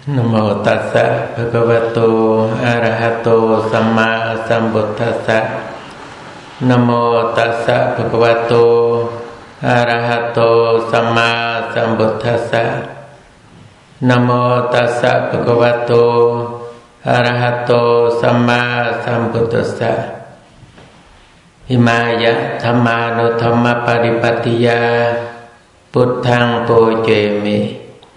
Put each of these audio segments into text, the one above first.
Namo tassa bhagavato arahato samma sambuddhassa. Namo tassa bhagavato arahato samma sambuddhassa. Namo tassa bhagavato arahato samma sambuddhassa. Imaya dhammanuthamma paripattiya buddhaṃ pujemi.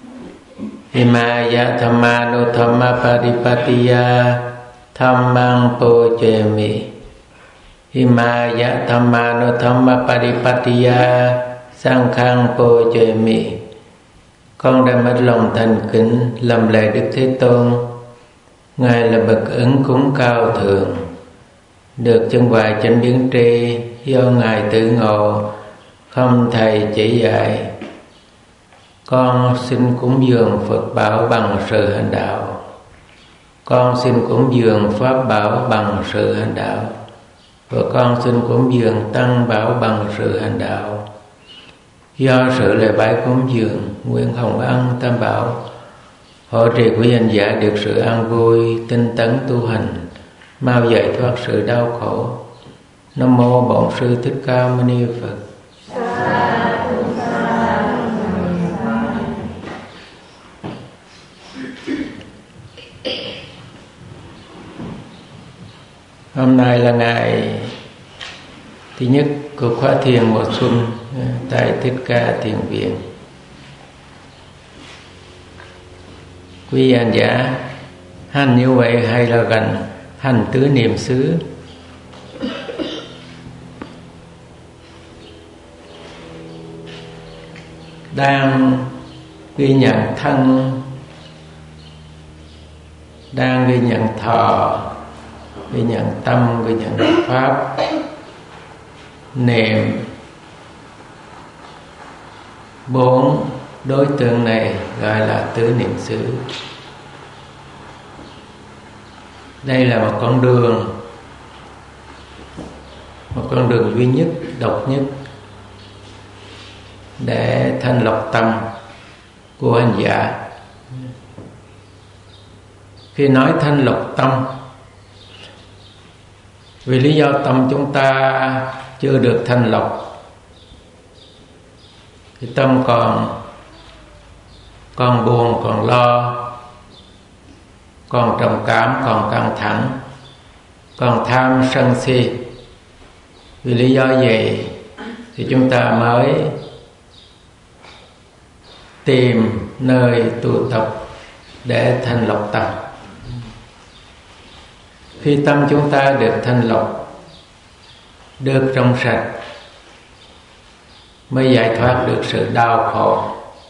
Imaya dhammanuthamma paripattiya dhammaṃ pujemi. Imaya dhammanuthamma paripattiya saṅghaṃ pujemi. Con đã mất lòng thành kính lầm lạy Đức Thế Tôn. Ngài là bậc ứng cúng cao thượng, được chân vài chánh biến tri do Ngài tự ngộ, không thầy chỉ dạy. Con xin cúng dường Phật bảo bằng sự hành đạo. Con xin cúng dường Pháp bảo bằng sự hành đạo. Và con xin cúng dường Tăng bảo bằng sự hành đạo. Do sự lễ bái cúng dường, nguyện hồng ân Tam bảo hộ trì của hành giả được sự an vui, tinh tấn tu hành, mau giải thoát sự đau khổ. Nam mô Bổn Sư Thích Ca Mâu Ni Phật. Hôm nay là ngày thứ nhất của khóa thiền mùa xuân tại Thích Ca Thiền Viện. Quý hành giả hành như vậy hay là gần hành tứ niệm xứ? Đang ghi nhận thân, đang ghi nhận thọ, ghi nhận tâm, ghi nhận pháp, niệm. Bốn đối tượng này gọi là tứ niệm xứ. Đây là một con đường duy nhất, độc nhất để thanh lọc tâm của hành giả. Khi nói thanh lọc tâm, vì lý do tâm chúng ta chưa được thanh lọc, thì tâm còn buồn, còn lo, còn trầm cảm, còn căng thẳng, còn tham sân si. Vì lý do gì thì chúng ta mới tìm nơi tu tập để thanh lọc tâm. Khi tâm chúng ta được thanh lọc, được trong sạch, mới giải thoát được sự đau khổ.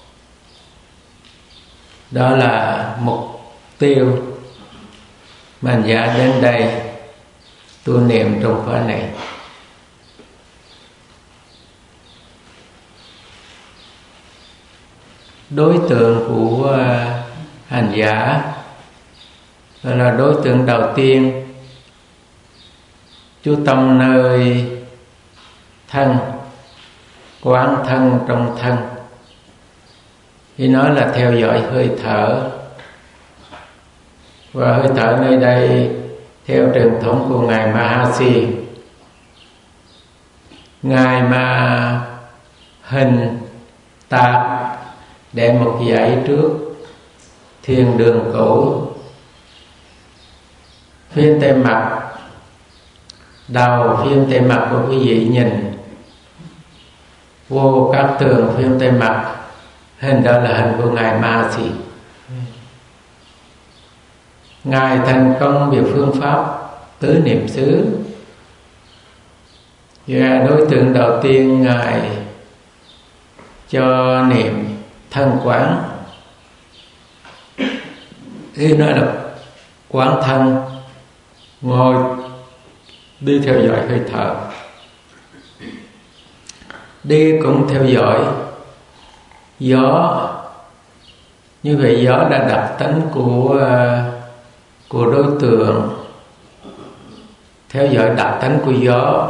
Đó là mục tiêu mà hành giả đến đây tu niệm trong khóa này. Đối tượng của hành giả là đối tượng đầu tiên, chú tâm nơi thân, quán thân trong thân. Thì nói là theo dõi hơi thở. Và hơi thở nơi đây theo truyền thống của Ngài Mahasi, Ngài mà hình tạp để một dãy trước thiên đường cũ. Phiên tay mặt, đầu phiên tay mặt của quý vị nhìn vô các tường phiên tay mặt, hình đó là hình của Ngài Mahasi. Ngài thành công về phương pháp tứ niệm xứ. Và đối tượng đầu tiên Ngài cho niệm thân quán. Ý nói là quán thân, ngồi đi theo dõi hơi thở, đi cũng theo dõi gió. Như vậy gió đã đặc tánh của đối tượng, theo dõi đặc tánh của gió.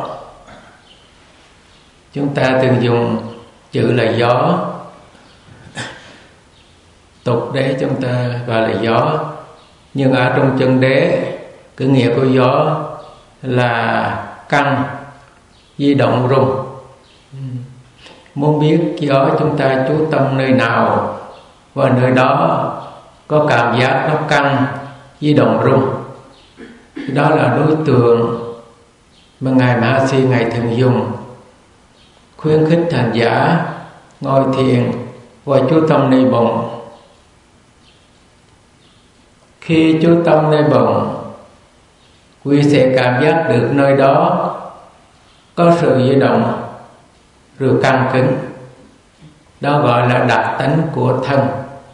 Chúng ta thường dùng chữ là gió tục đế chúng ta gọi là gió, nhưng ở trong chân đế cái nghĩa của gió là căn di động rung. Muốn biết gió chúng ta chú tâm nơi nào và nơi đó có cảm giác nó căng di động rung. Đó là đối tượng mà Ngài Mahasi Ngài thường dùng khuyến khích hành giả ngồi thiền và chú tâm nơi bụng. Khi chú tâm nơi bụng, quý sẽ cảm giác được nơi đó có sự di động rồi căng cứng. Đó gọi là đặc tánh của thân.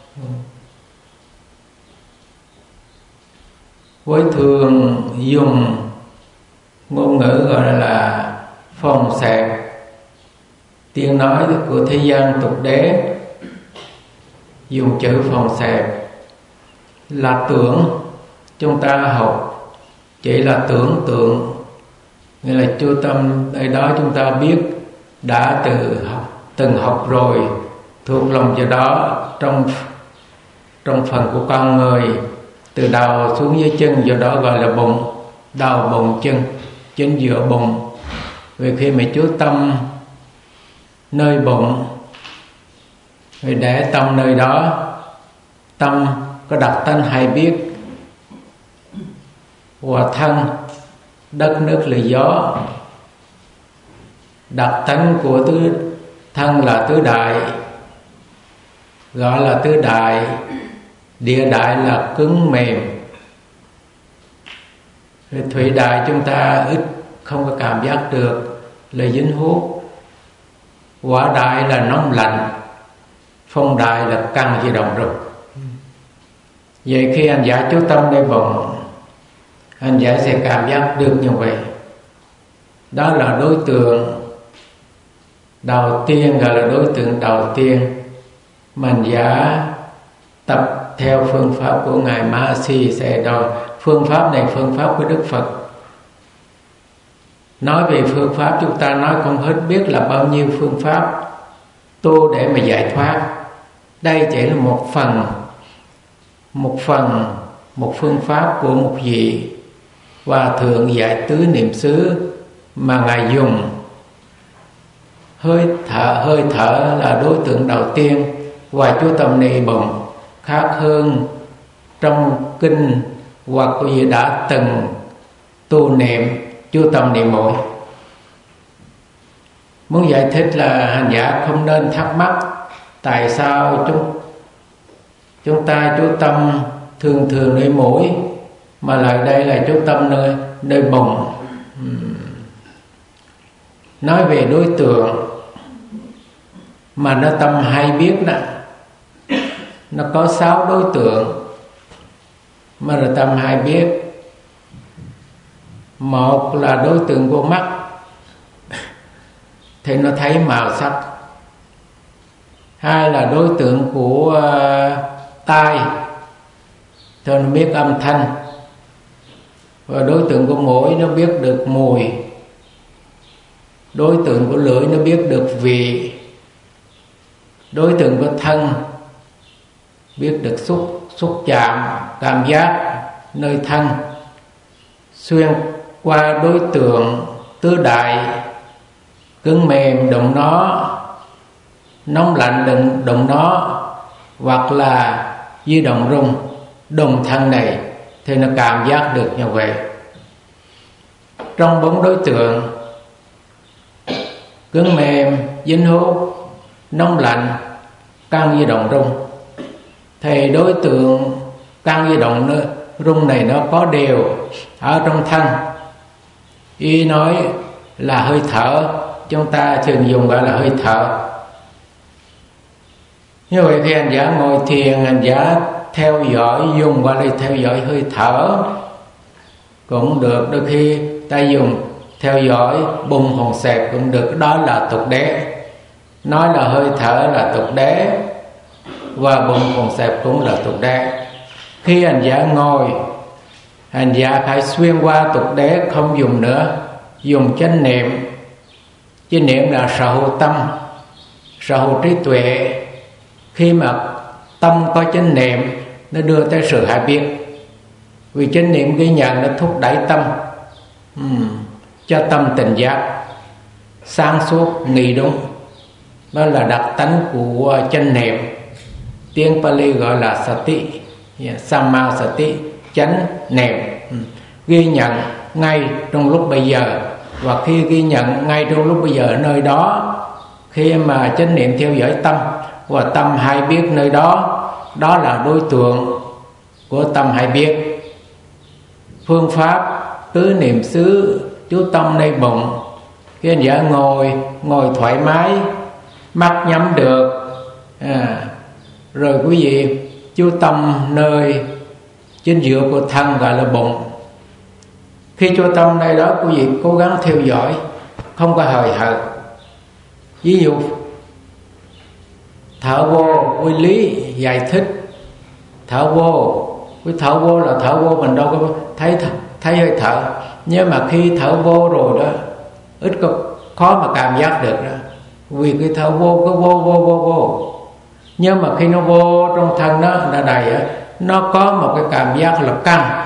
Với thường dùng ngôn ngữ gọi là phòng xẹp, tiếng nói của thế gian tục đế dùng chữ phòng xẹp là tưởng. Chúng ta học chỉ là tưởng tượng, nghĩa là chú tâm ở đó chúng ta biết đã từng học rồi, thuộc lòng cho đó trong phần của con người, từ đầu xuống dưới chân, do đó gọi là bụng, đầu bụng chân, chính giữa bụng. Vì khi mà chú tâm nơi bụng, vì để tâm nơi đó, tâm có đặc tánh hay biết, và thân đất nước là gió. Đặc tánh của thân là tứ đại, gọi là tứ đại. Địa đại là cứng mềm, thủy đại chúng ta ít không có cảm giác được, là dính hút. Hỏa đại là nóng lạnh, phong đại là căng di động rồi. Vậy khi anh giả chú tâm nơi bụng, anh giả sẽ cảm giác được như vậy. Đó là đối tượng đầu tiên, gọi là đối tượng đầu tiên mà anh giả tập theo phương pháp của Ngài Mahasi sẽ đòi. Phương pháp này phương pháp của Đức Phật. Nói về phương pháp chúng ta nói không hết biết là bao nhiêu phương pháp tu để mà giải thoát. Đây chỉ là một phương pháp của một vị Hòa Thượng Giải Tứ Niệm xứ mà Ngài dùng. Hơi thở là đối tượng đầu tiên, và chú tâm này bụng khác hơn trong kinh hoặc quý vị đã từng tu niệm chú tâm niệm mũi. Muốn giải thích là hành giả không nên thắc mắc tại sao chúng ta chú tâm thường nơi mũi mà lại đây là chú tâm nơi bụng. Nói về đối tượng mà nó tâm hay biết đó, nó có 6 đối tượng mà là tâm hay biết. Một là đối tượng của mắt thì nó thấy màu sắc. Hai là đối tượng của tai thì nó biết âm thanh. Và đối tượng của mũi nó biết được mùi. Đối tượng của lưỡi nó biết được vị. Đối tượng của thân biết được xúc chạm, cảm giác nơi thân. Xuyên qua đối tượng tứ đại, cứng mềm động nó, nóng lạnh động nó, hoặc là di động rung đồng thân này, thì nó cảm giác được như vậy. Trong 4 đối tượng cứng mềm, dính hút, nóng lạnh, căng di động rung, thì đối tượng căng di động rung này nó có đều ở trong thân. Y nói là hơi thở, chúng ta thường dùng gọi là hơi thở. Như vậy khi hành giả ngồi thiền, hành giả theo dõi, dùng gọi là theo dõi hơi thở cũng được. Đôi khi ta dùng theo dõi bùng hồn xẹp cũng được. Đó là tục đế. Nói là hơi thở là tục đế, và bùng hồn xẹp cũng là tục đế. Khi hành giả ngồi, hành giả phải xuyên qua tục đế, không dùng nữa, dùng chánh niệm. Chánh niệm là sở hữu tâm, sở hữu trí tuệ. Khi mà tâm có chánh niệm nó đưa tới sự hay biết. Vì chánh niệm ghi nhận nó thúc đẩy tâm, cho tâm tỉnh giác, sáng suốt, nghĩ đúng. Đó là đặc tánh của chánh niệm. Tiếng Pali gọi là sati, samma sati, chánh niệm, ghi nhận ngay trong lúc bây giờ. Và khi ghi nhận ngay trong lúc bây giờ ở nơi đó, khi mà chánh niệm theo dõi tâm và tâm hay biết nơi đó, đó là đối tượng của tâm hay biết. Phương pháp tứ niệm xứ, chú tâm nơi bụng. Khi anh giả ngồi thoải mái, mắt nhắm được, rồi quý vị chú tâm nơi chính giữa của thân gọi là bụng. Khi chú tâm nơi đó, quý vị cố gắng theo dõi, không có hời hợt. Ví dụ thở vô, quy lý giải thích thở vô. Cái thở vô là thở vô, mình đâu có thấy hơi thở. Nhưng mà khi thở vô rồi đó, ít có khó mà cảm giác được đó. Vì cái thở vô cứ vô. Nhưng mà khi nó vô trong thân nó là đầy, nó có một cái cảm giác là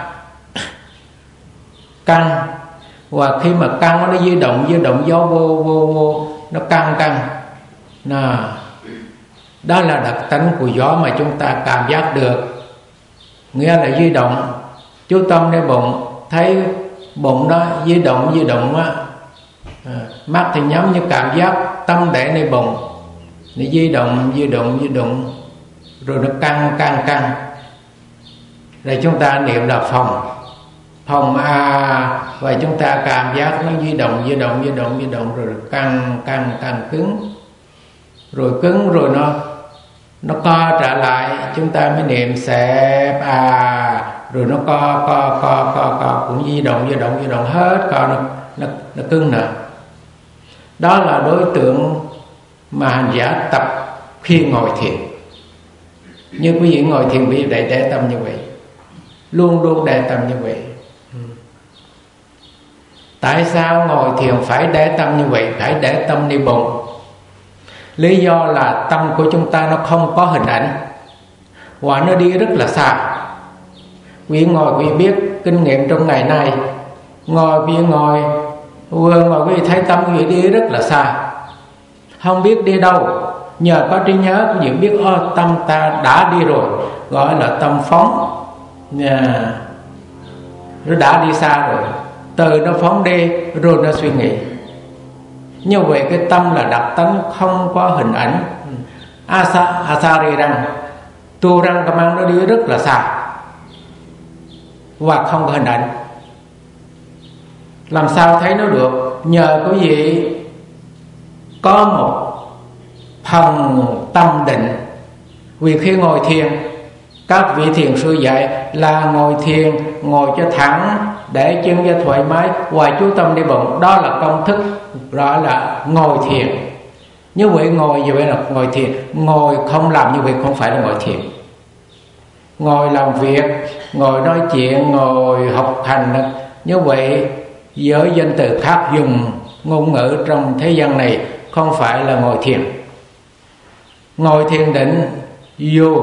căng. Và khi mà căng nó di động gió vô, nó căng. Đó là đặc tính của gió mà chúng ta cảm giác được. Nghĩa là di động. Chú tâm nơi bụng, thấy bụng nó di động á, mắt thì nhắm như cảm giác tâm để nơi bụng, nó di động, rồi nó căng. Rồi chúng ta niệm là phòng và chúng ta cảm giác nó di động, rồi căng cứng, rồi nó co trở lại, chúng ta mới niệm xẹp rồi nó co cũng di động hết, co nó cứng nữa. Đó là đối tượng mà hành giả tập khi ngồi thiền. Như quý vị ngồi thiền, quý vị để tâm như vậy, luôn để tâm như vậy. Tại sao ngồi thiền phải để tâm như vậy, phải để tâm đi bụng? Lý do là tâm của chúng ta nó không có hình ảnh, và nó đi rất là xa. Quý ngồi quý biết kinh nghiệm trong ngày nay, ngồi quý thấy tâm quý đi rất là xa, không biết đi đâu. Nhờ có trí nhớ quý vị biết tâm ta đã đi rồi, gọi là tâm phóng, nó đã đi xa rồi, từ nó phóng đi rồi nó suy nghĩ. Như vậy cái tâm là đặc tánh không có hình ảnh. Asari răng, tu răng cầm ăn nó đi rất là xa và không có hình ảnh. Làm sao thấy nó được? Nhờ quý vị có một phần tâm định. Vì khi ngồi thiền, các vị thiền sư dạy là ngồi thiền, ngồi cho thẳng, để chân cho thoải mái, và chú tâm đi bụng. Đó là công thức gọi là ngồi thiền. Như vậy ngồi như vậy là ngồi thiền. Ngồi không làm như vậy không phải là ngồi thiền. Ngồi làm việc, ngồi nói chuyện, ngồi học hành, như vậy với danh từ khác dùng ngôn ngữ trong thế gian này, không phải là ngồi thiền. Ngồi thiền định dù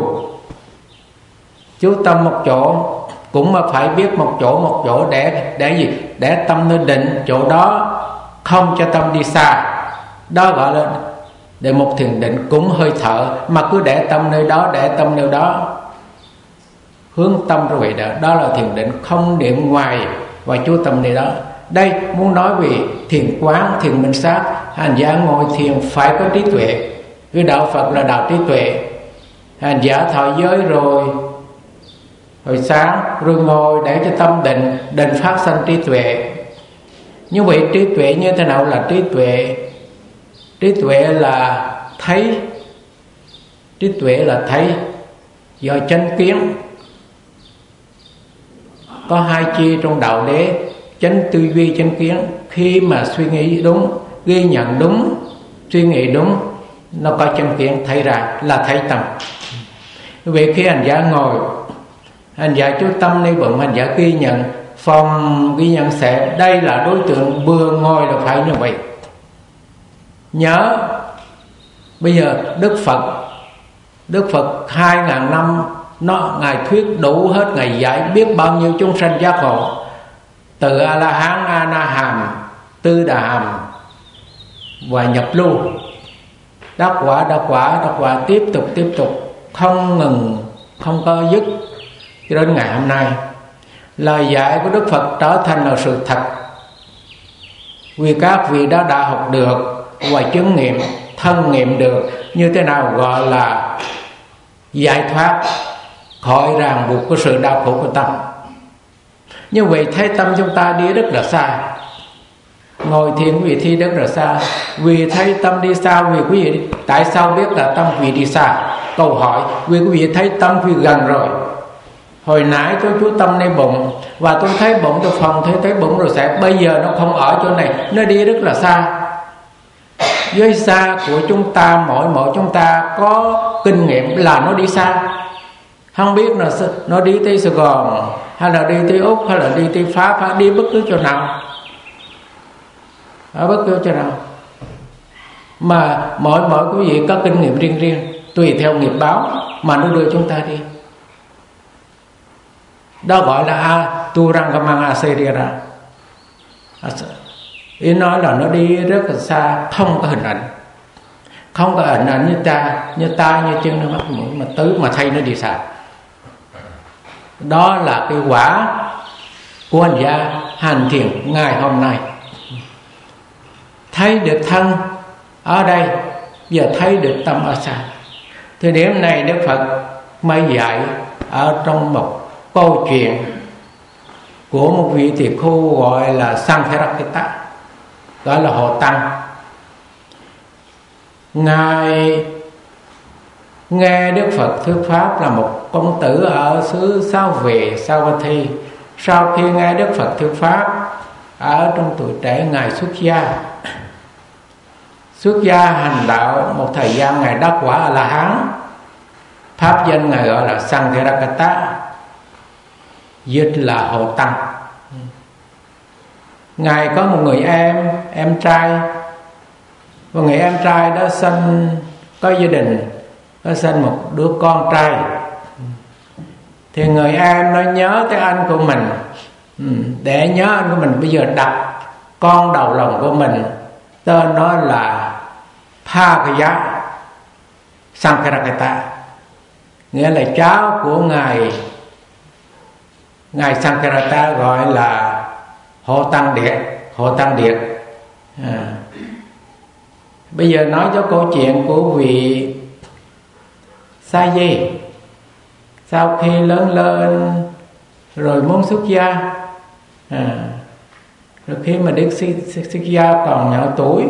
chú tâm một chỗ, cũng mà phải biết một chỗ để gì? Để tâm nó định chỗ đó, không cho tâm đi xa. Đó gọi là để một thiền định. Cũng hơi thở mà cứ để tâm nơi đó, hướng tâm ra vậy đó. Đó là thiền định, không niệm ngoài và chú tâm nơi đó. Đây muốn nói về thiền quán, thiền minh sát. Hành giả ngồi thiền phải có trí tuệ. Cái đạo Phật là đạo trí tuệ. Hành giả thọ giới rồi sáng rồi ngồi để cho tâm định phát sanh trí tuệ. Như vậy trí tuệ như thế nào là trí tuệ? Trí tuệ là thấy. Trí tuệ là thấy do chánh kiến. Có hai chi trong đạo đế: chánh tư duy, chánh kiến. Khi mà suy nghĩ đúng, ghi nhận đúng, suy nghĩ đúng, nó có chánh kiến thấy ra là thấy tâm. Vì khi hành giả ngồi, hành giả chú tâm nơi bụng, hành giả ghi nhận phòng, ghi nhận sẽ. Đây là đối tượng vừa ngồi là phải như vậy. Nhớ bây giờ Đức Phật Đức Phật 2000 năm Ngài thuyết đủ hết, Ngài dạy biết bao nhiêu chúng sanh giác ngộ, từ A-la-hán, A-na-hàm, Tư Đà Hàm và nhập lưu, đắc quả tiếp tục không ngừng, không có dứt cho đến ngày hôm nay. Lời dạy của Đức Phật trở thành là sự thật, vì các vị đã học được và chứng nghiệm, thân nghiệm được như thế nào gọi là giải thoát khỏi ràng buộc của sự đau khổ của tâm. Như vậy thấy tâm chúng ta đi rất là xa. Ngồi thiền quý vị thi rất là xa, vì thấy tâm đi xa. Vì quý vị tại sao biết là tâm quý vị đi xa? Câu hỏi, vì quý vị thấy tâm quý vị gần rồi. Hồi nãy tôi chú tâm nơi bụng, và tôi thấy bụng, tôi phòng thấy bụng rồi sẽ, bây giờ nó không ở chỗ này, nó đi rất là xa. Với xa của chúng ta, mỗi chúng ta có kinh nghiệm là nó đi xa. Không biết là nó đi tới Sài Gòn, hay là đi tới Úc, hay là đi tới Pháp, hay đi bất cứ chỗ nào, ở bất cứ chỗ nào. Mà mỗi quý vị có kinh nghiệm riêng, tùy theo nghiệp báo mà nó đưa chúng ta đi. Đó gọi là Turanga Serira. Ý nói là nó đi rất là xa, không có hình ảnh, không có hình ảnh như ta, như chân, như mắt, mũi, mà tứ mà thấy nó đi xa. Đó là cái quả của hành giả hành thiền ngày hôm nay. Thấy được thân ở đây, giờ thấy được tâm ở xa. Thời điểm này Đức Phật mới dạy ở trong một câu chuyện của một vị tỳ khưu gọi là Sankharakita, gọi là Hộ Tăng. Ngài nghe Đức Phật thuyết pháp là một công tử ở xứ Sao Về, Savatthi. Sau khi nghe Đức Phật thuyết pháp, ở trong tuổi trẻ Ngài xuất gia hành đạo một thời gian. Ngài đắc quả A-la-hán, pháp danh Ngài gọi là Sankharakata, dịch là Hộ Tăng. Ngài có một người em trai, và người em trai đó có gia đình, có sinh một đứa con trai. Thì người em nó nhớ tới anh của mình, để nhớ anh của mình, bây giờ đặt con đầu lòng của mình, tên nó là Phakaya Sankharakata, nghĩa là cháu của ngài Sankharakata, gọi là Hộ Tăng Điệt. Bây giờ nói cho câu chuyện của vị Sa Di. Sau khi lớn lên rồi muốn xuất gia, rồi khi mà Đức xuất gia còn nhỏ tuổi,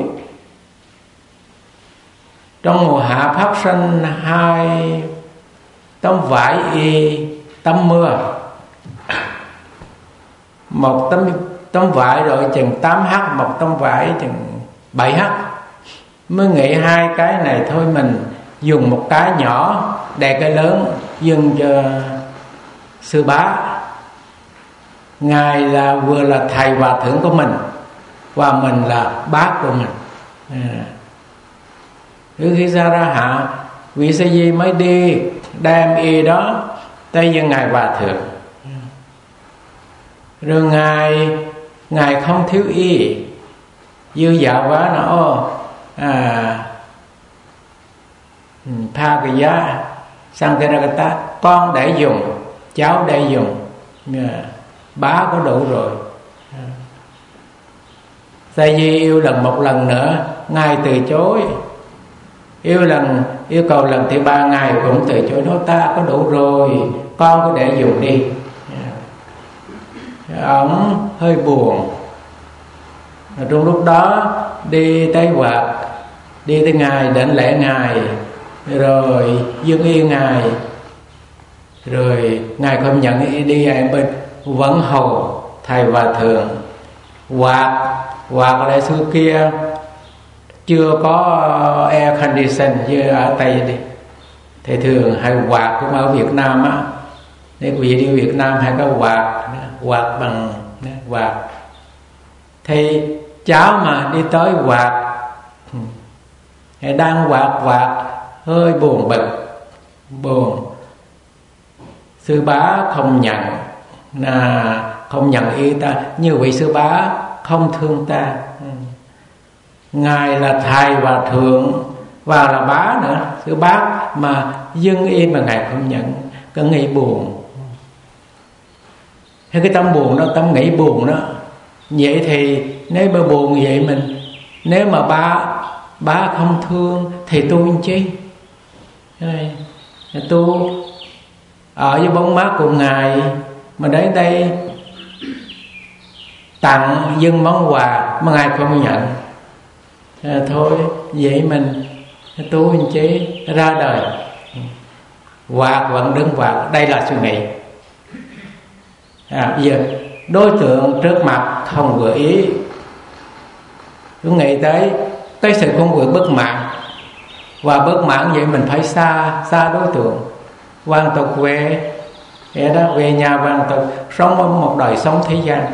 trong mùa hạ phát sinh 2 tấm vải y tấm mưa. Một tấm vải rồi chừng 8h, một tấm vải chừng 7h. Mới nghĩ 2 cái này thôi mình dùng một cái nhỏ để cái lớn dâng cho sư bá. Ngài là vừa là thầy hòa thượng của mình, và mình là bác của mình. Khi ra hạ, vị Sa Di mới đi đem y đó tới với ngài hòa thượng. Rồi ngài không thiếu y, dư dạo quá nó Phakaya Sankharakata, con để dùng, cháu để dùng, bá có đủ rồi. Sa Di yêu lần một lần nữa, ngài từ chối. Yêu cầu lần thứ 3, ngài cũng từ chối, nói ta có đủ rồi, con có để dùng đi. Ông hơi buồn. Trong lúc đó đi tới ngài, đến lễ ngài, rồi dâng y ngài, rồi ngài không nhận y đi, ở bên vẫn hầu thầy hòa thượng. Hoặc là xưa kia chưa có air condition như ở Tây đi, thì thường hay quạt cũng ở Việt Nam á. Nếu quý vị đi Việt Nam hay có quạt bằng quạt. Thì cháu mà đi tới quạt, đang quạt hơi buồn bực, buồn. Sư bá không nhận, không nhận ý ta. Như vị sư bá không thương ta. Ngài là thầy và thượng và là bá nữa, sư bá mà dưng im mà ngài không nhận, cứ nghĩ buồn. Thế cái tâm buồn đó, tâm nghĩ buồn đó. Vậy thì nếu mà buồn vậy mình, nếu mà bá không thương thì tôi làm chi? Tôi ở với bóng mát của ngài mà đến đây tặng dâng món quà mà ngài không nhận. Thôi vậy mình tu hành chế ra đời, quạt vẫn đứng quạt. Đây là suy nghĩ. Bây giờ đối tượng trước mặt không vừa ý, cứ nghĩ tới cái sự không vừa bất mãn, và bất mãn vậy mình phải xa đối tượng, hoàn tục về đó, về nhà hoàn tục sống một đời sống thế gian.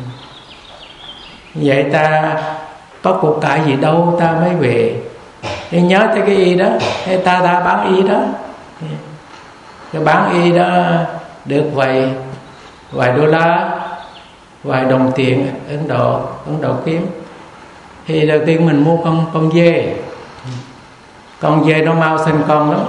Vậy ta có cuộc cải gì đâu ta mới về. Thì nhớ tới cái y đó, hay ta bán y đó, cái bán y đó được vài đô la, vài đồng tiền Ấn Độ kiếm. Thì đầu tiên mình mua con dê. Con dê nó mau sinh con lắm.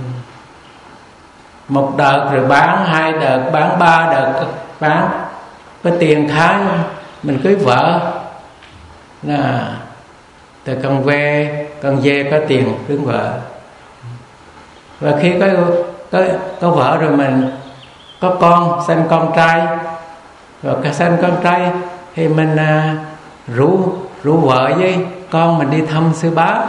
Một đợt rồi bán, 2 đợt bán, 3 đợt bán, có tiền khá mình cưới vợ là từ con dê có tiền cưới vợ. Và khi có vợ rồi mình có con, sinh con trai, rồi cả sinh con trai thì mình rủ vợ với con mình đi thăm sư bá.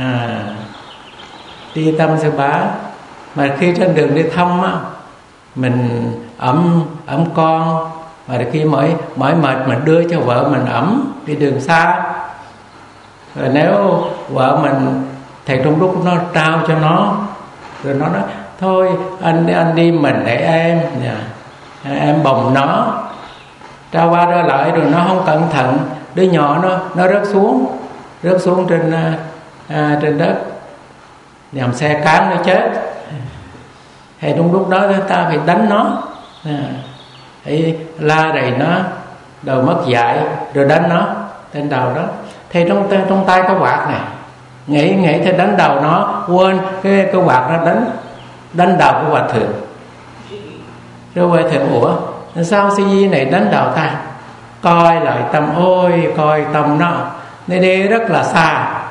Đi thăm sư bá. Mà khi trên đường đi thăm á, mình ấm con, mà khi mỏi mệt mình đưa cho vợ mình ấm đi đường xa. Rồi nếu vợ mình thầy trong lúc nó trao cho nó, rồi nó nói thôi anh đi mình để em bồng nó, trao qua ra lại, rồi nó không cẩn thận, đứa nhỏ nó rớt xuống trên đất, nhằm xe cán nó chết. Thì trong lúc đó ta phải đánh nó, thì la đầy nó, đầu mất dạy, rồi đánh nó trên đầu đó. Thì trong tay có quạt này, nghĩ thì đánh đầu nó, quên cái quạt nó đánh đầu của hòa thượng. Rồi hòa thượng ủa sao sư di này đánh đầu ta? Coi lại tâm, ôi coi tâm nó đi rất là xa.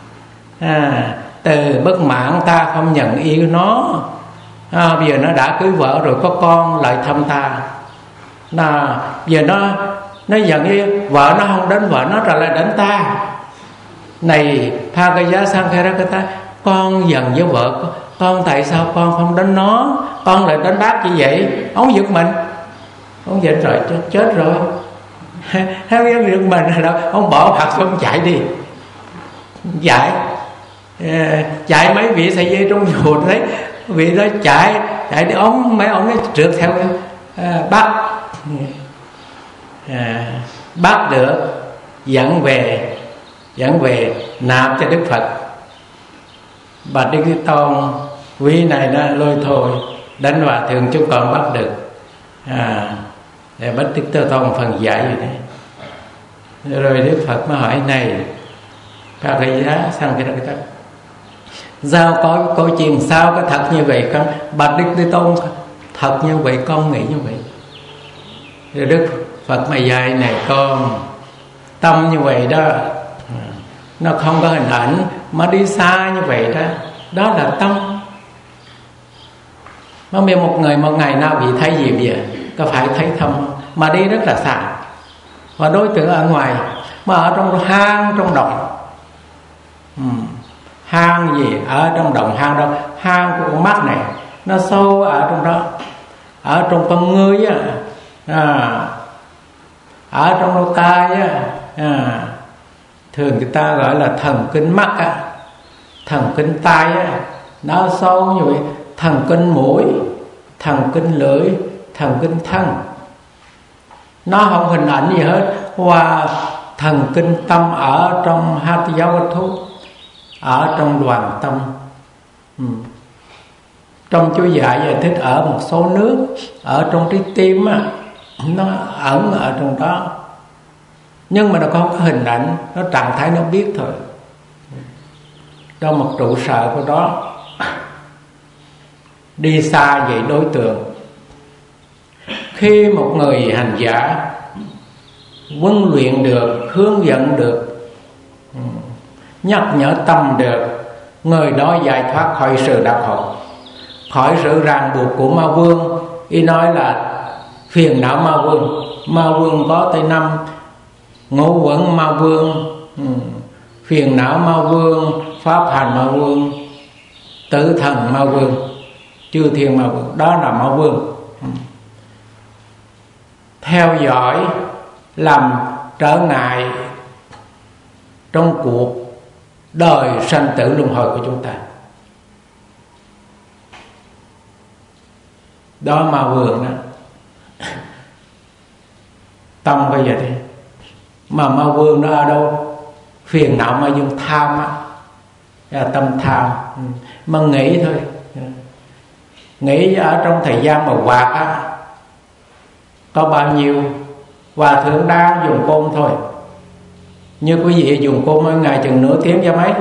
Từ bất mãn ta không nhận yêu nó, bây giờ nó đã cưới vợ rồi, có con lại thăm ta. Giờ nó giận yêu vợ, nó không đánh vợ nó, rồi lại đánh ta. Này Phakaya Sankharakata, con giận với vợ con, tại sao con không đánh nó, con lại đánh bác như vậy? Ông giật mình, ông giận rồi chết rồi. Hắn giật mình rồi đó, ông bỏ phạt xong chạy đi. Chạy mấy vị thầy dây trong chùa thấy vị đó chạy đi, mấy ông ấy trượt theo bắt được, dẫn về nạp cho Đức Phật. Bà Đức Thế Tôn quý này nó lôi thôi đánh hòa thượng chúng con bắt được. Để bắt Đức Thế Tôn phần dạy vậy đấy. Rồi Đức Phật mới hỏi này Phakaya Sankharakata, giao có chuyện sao có thật như vậy không? Bạch Đức Thế Tôn, thật như vậy, con nghĩ như vậy. Rồi Đức Phật mà dạy này con, tâm như vậy đó, nó không có hình ảnh mà đi xa như vậy đó, đó là tâm. Nó biết một người một ngày nào bị thấy gì vậy, có phải thấy tâm mà đi rất là xa. Và đối tượng ở ngoài, mà ở trong hang, trong đồng. Hang gì? Ở trong đồng hang đâu? Hang của con mắt này nó sâu ở trong đó, ở trong con ngươi á, ở trong lỗ tai á, thường người ta gọi là thần kinh mắt á, thần kinh tai á, nó sâu như vậy. Thần kinh mũi, thần kinh lưỡi, thần kinh thân, nó không hình ảnh gì hết. Và thần kinh tâm ở trong Hatha Giáo Thu, ở trong đoàn tâm. Trong chú giải thích ở một số nước, ở trong trái tim á, nó ẩn ở trong đó, nhưng mà nó không có hình ảnh, nó trạng thái nó biết thôi. Trong một trụ sở của đó, đi xa vậy đối tượng. Khi một người hành giả huấn luyện được, hướng dẫn được, nhắc nhở tâm được, người đó giải thoát khỏi sự đau khổ, khỏi sự ràng buộc của ma vương. Ý nói là phiền não ma vương. Ma vương có tới 5: ngũ quẩn ma vương, phiền não ma vương, pháp hành ma vương, tử thần ma vương, chư thiên ma vương. Đó là ma vương. Theo dõi làm trở ngại trong cuộc đời sanh tử luân hồi của chúng ta. Đó ma vương đó. Tâm bây giờ đi, mà ma vương nó ở đâu? Phiền não ma vương tham á, là tâm tham. Mà nghĩ thôi, nghĩ ở trong thời gian mà hoạt á, có bao nhiêu hòa thượng đang dùng côn thôi. Như quý vị dùng côn mỗi ngày chừng nửa tiếng cho mấy.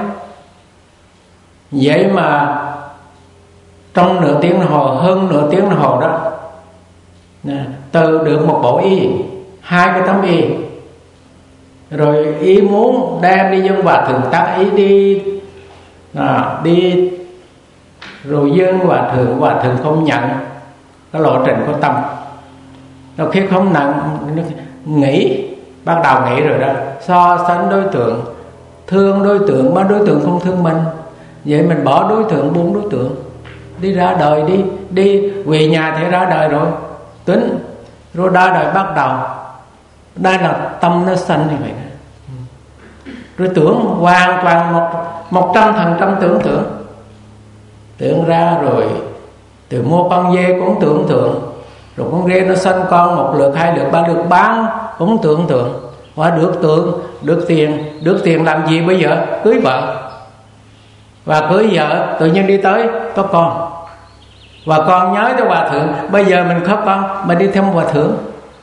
Vậy mà trong nửa tiếng đồng hồ, hơn nửa tiếng đồng hồ đó, từ được một bộ y, 2 cái tấm y, rồi ý muốn đem đi dân hòa thượng tác ý đi, đi rồi dân hòa thượng không nhận cái lộ trình của tâm. Nó khi không nặng, nghĩ, bắt đầu nghĩ rồi đó, so sánh đối tượng, thương đối tượng, mà đối tượng không thương mình. Vậy mình bỏ đối tượng, buông đối tượng, đi ra đời, đi về nhà thì ra đời rồi, tính rồi ra đời bắt đầu. Đây là tâm nó sanh như vậy. Rồi tưởng hoàn toàn 100% tưởng ra rồi. Từ mua con dê cũng tưởng tượng, rồi con dê nó sanh con 1 lượt, 2 lượt, 3 lượt bán cũng tưởng tượng. Và được tiền làm gì bây giờ? Cưới vợ. Và cưới vợ tự nhiên đi tới có con, và con nhớ tới hòa thượng. Bây giờ mình khóc con, mình đi thăm hòa thượng,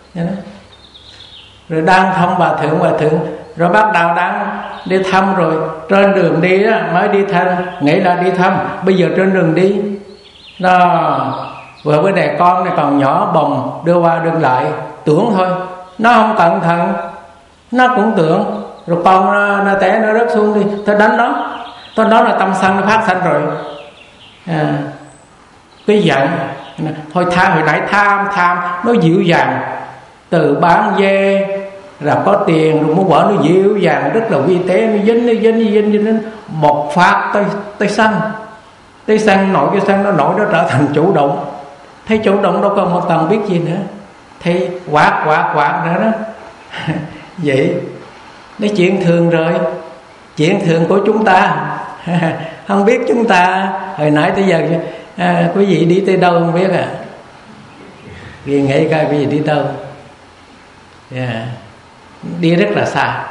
rồi đang thăm hòa thượng, rồi bắt đầu đang đi thăm, rồi trên đường đi đó mới đi thăm, nghĩ là đi thăm. Bây giờ trên đường đi đó, vừa với đẻ con này còn nhỏ bồng, đưa qua đưa lại, tưởng thôi, nó không cẩn thận, nó cũng tưởng. Rồi con nó té, nó rớt xuống đi, tôi đánh nó. Tôi đó là tâm sân nó phát sanh rồi. Cái giận hồi nãy tham nó dịu dàng, từ bán dê là có tiền rồi muốn bỏ, nó dịu dàng rất là vi tế, nó dính một phát tới sân nổi, cái sân nó nổi, nó trở thành chủ động. Thấy chủ động đâu còn một tầng biết gì nữa, thấy quạt nữa đó. Vậy nó chuyện thường rồi, chuyện thường của chúng ta. Không biết chúng ta hồi nãy tới giờ quý vị đi tới đâu không biết à? Vì nghĩ coi quý vị đi đâu? Đi rất là xa.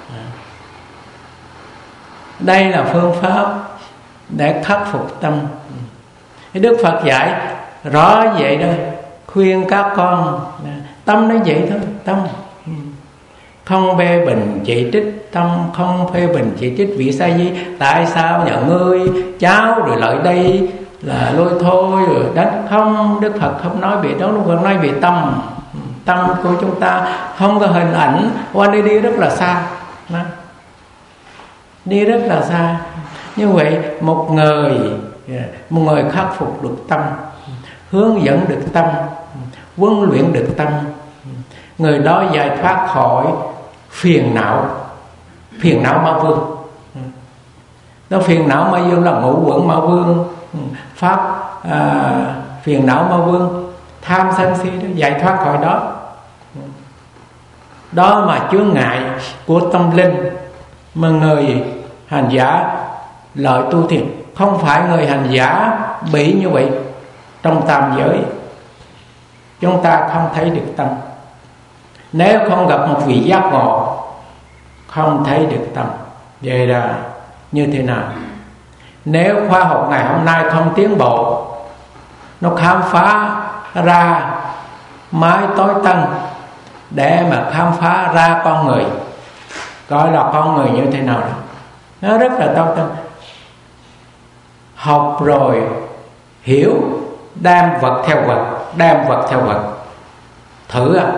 Đây là phương pháp để khắc phục tâm. Đức Phật dạy rõ vậy đó, khuyên các con tâm nó vậy thôi. Tâm không phê bình chỉ trích, tâm không phê bình chỉ trích vì sao gì? Tại sao nhà ngươi cháu rồi lại đây là lôi thôi rồi đánh? Không, Đức Phật không nói về đó, Đức Phật nói về tâm. Tâm của chúng ta không có hình ảnh, qua đây đi rất là xa, đi rất là xa. Như vậy một người khắc phục được tâm, hướng dẫn được tâm, huấn luyện được tâm, người đó giải thoát khỏi phiền não ma vương. Đó, phiền não ma vương là ngũ quẩn ma vương, pháp phiền não ma vương, tham sân si đó, giải thoát khỏi đó. Đó mà chướng ngại của tâm linh. Mà người hành giả lợi tu thiền, không phải người hành giả bị như vậy. Trong tam giới chúng ta không thấy được tâm. Nếu không gặp một vị giác ngộ, không thấy được tâm. Vậy là như thế nào? Nếu khoa học ngày hôm nay không tiến bộ, nó khám phá ra mái tối tăm để mà khám phá ra con người, gọi là con người như thế nào đó. Nó rất là tối tăm. Học rồi hiểu, đem vật theo vật, đem vật theo vật. Thử à.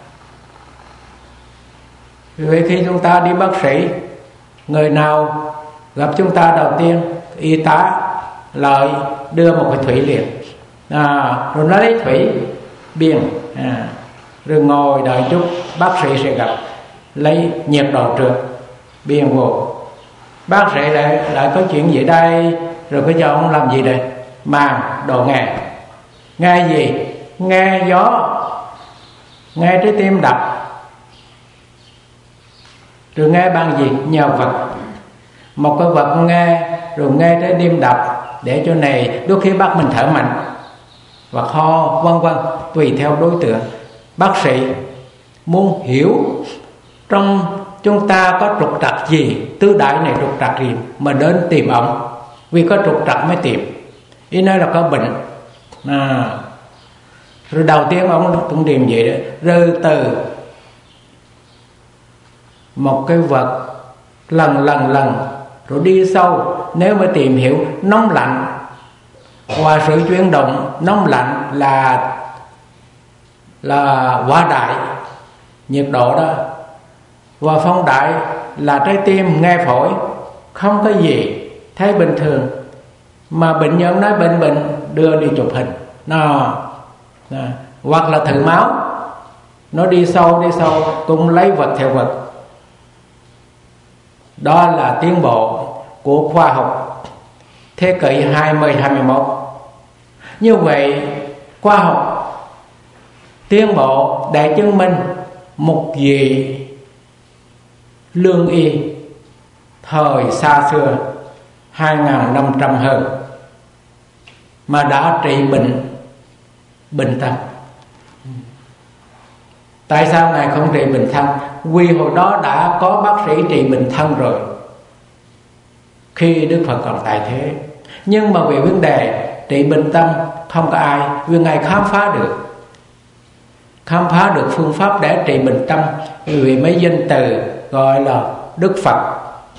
Vì khi chúng ta đi bác sĩ, người nào gặp chúng ta đầu tiên, y tá lại đưa một cái thủy liền, rồi nó lấy thủy biên, rồi ngồi đợi chút bác sĩ sẽ gặp, lấy nhiệt độ trước biên vô. Bác sĩ lại có chuyện gì đây, rồi có cho ông làm gì đây? Màng đồ nghe. Nghe gì? Nghe gió, nghe trái tim đập, rồi nghe bằng gì? Nhờ vật. Một cái vật nghe, rồi nghe trái tim đập, để chỗ này đôi khi bắt mình thở mạnh và ho vân vân, tùy theo đối tượng. Bác sĩ muốn hiểu trong chúng ta có trục trặc gì, tứ đại này trục trặc gì mà đến tìm ông, vì có trục trặc mới tìm. Ý nói là có bệnh. Rồi đầu tiên ông cũng tìm gì đó, rồi từ một cái vật lần rồi đi sâu. Nếu mà tìm hiểu nóng lạnh qua sự chuyển động, nóng lạnh là hóa đại, nhiệt độ đó, và phong đại là trái tim, nghe phổi, không có gì, thấy bình thường. Mà bệnh nhân nói bệnh đưa đi chụp hình, hoặc là thử máu, nó đi sâu cũng lấy vật theo vật. Đó là tiến bộ của khoa học thế kỷ 20-21. Như vậy khoa học tiến bộ đã chứng minh một vị lương y thời xa xưa 2.500 hơn mà đã trị bệnh tâm. Tại sao Ngài không trị bệnh thân? Vì hồi đó đã có bác sĩ trị bệnh thân rồi, khi Đức Phật còn tại thế. Nhưng mà về vấn đề trị bệnh tâm không có ai, vì Ngài khám phá được phương pháp để trị bệnh tâm. Vì mấy danh từ gọi là Đức Phật,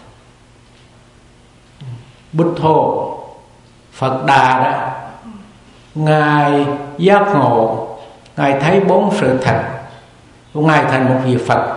Bụt Thô, Phật Đà đó, Ngài giác ngộ, Ngài thấy 4 sự thật, Ngài thành một vị Phật.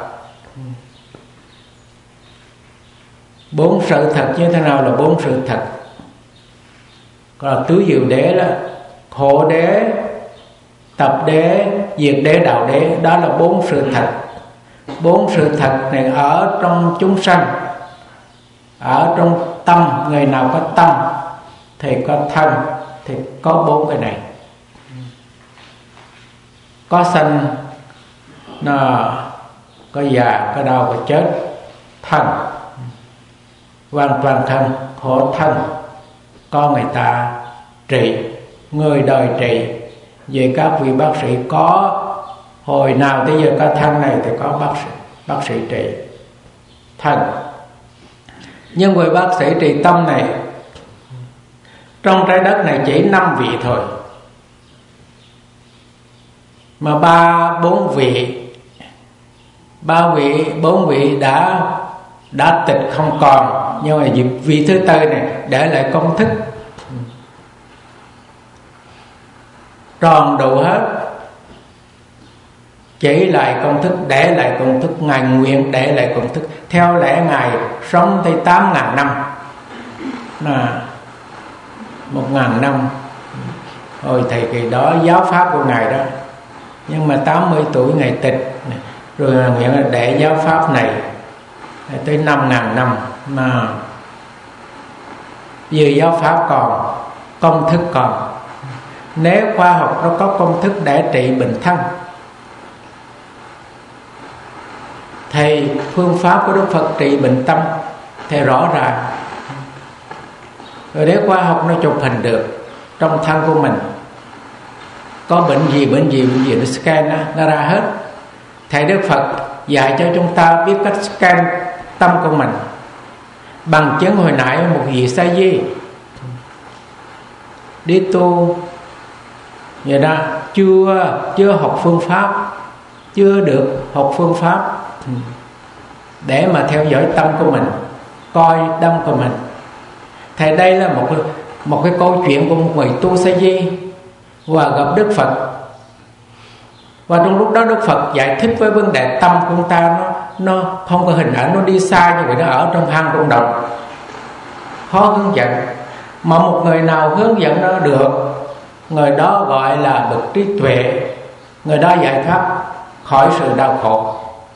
4 sự thật như thế nào là 4 sự thật? Còn là tứ diệu đế đó, khổ đế, tập đế, diệt đế, đạo đế. Đó là 4 sự thật. 4 sự thật này ở trong chúng sanh, ở trong tâm. Người nào có tâm thì có thân, thì có 4 cái này. Có sanh, có già, có đau, có chết. Thân hoàn toàn thân, khổ thân, có người ta trị, người đời trị. Vậy các vị bác sĩ có hồi nào tới giờ có thân này thì có bác sĩ trị thân. Nhưng người bác sĩ trị tâm này, trong trái đất này chỉ 5 vị thôi, mà 4 vị đã tịch không còn. Nhưng mà vị thứ tư này để lại công thức tròn đủ hết, chỉ lại công thức, để lại công thức. Ngài nguyện để lại công thức. Theo lẽ Ngài sống tới 8.000 năm, 1.000 năm hồi thời kỳ đó giáo pháp của Ngài đó. Nhưng mà 80 tuổi Ngài tịch, rồi nguyện là để giáo pháp này tới 5.000 năm. Mà vì giáo pháp còn, công thức còn. Nếu khoa học nó có công thức để trị bệnh thân thì phương pháp của Đức Phật trị bệnh tâm thì rõ ràng. Rồi nếu khoa học nó chụp hình được trong thân của mình có bệnh gì nó scan nó ra hết. Thầy Đức Phật dạy cho chúng ta biết cách scan tâm của mình. Bằng chứng hồi nãy một vị sa di đi tu vậy đó, chưa học phương pháp, chưa được học phương pháp để mà theo dõi tâm của mình, coi tâm của mình. Thì đây là một cái câu chuyện của một người tu sa di và gặp Đức Phật. Và trong lúc đó Đức Phật giải thích với vấn đề tâm của chúng ta, nó không có hình ảnh, nó đi xa như vậy, nó ở trong hang trong động, khó hướng dẫn. Mà một người nào hướng dẫn nó được, người đó gọi là bậc trí tuệ, người đó giải thoát khỏi sự đau khổ,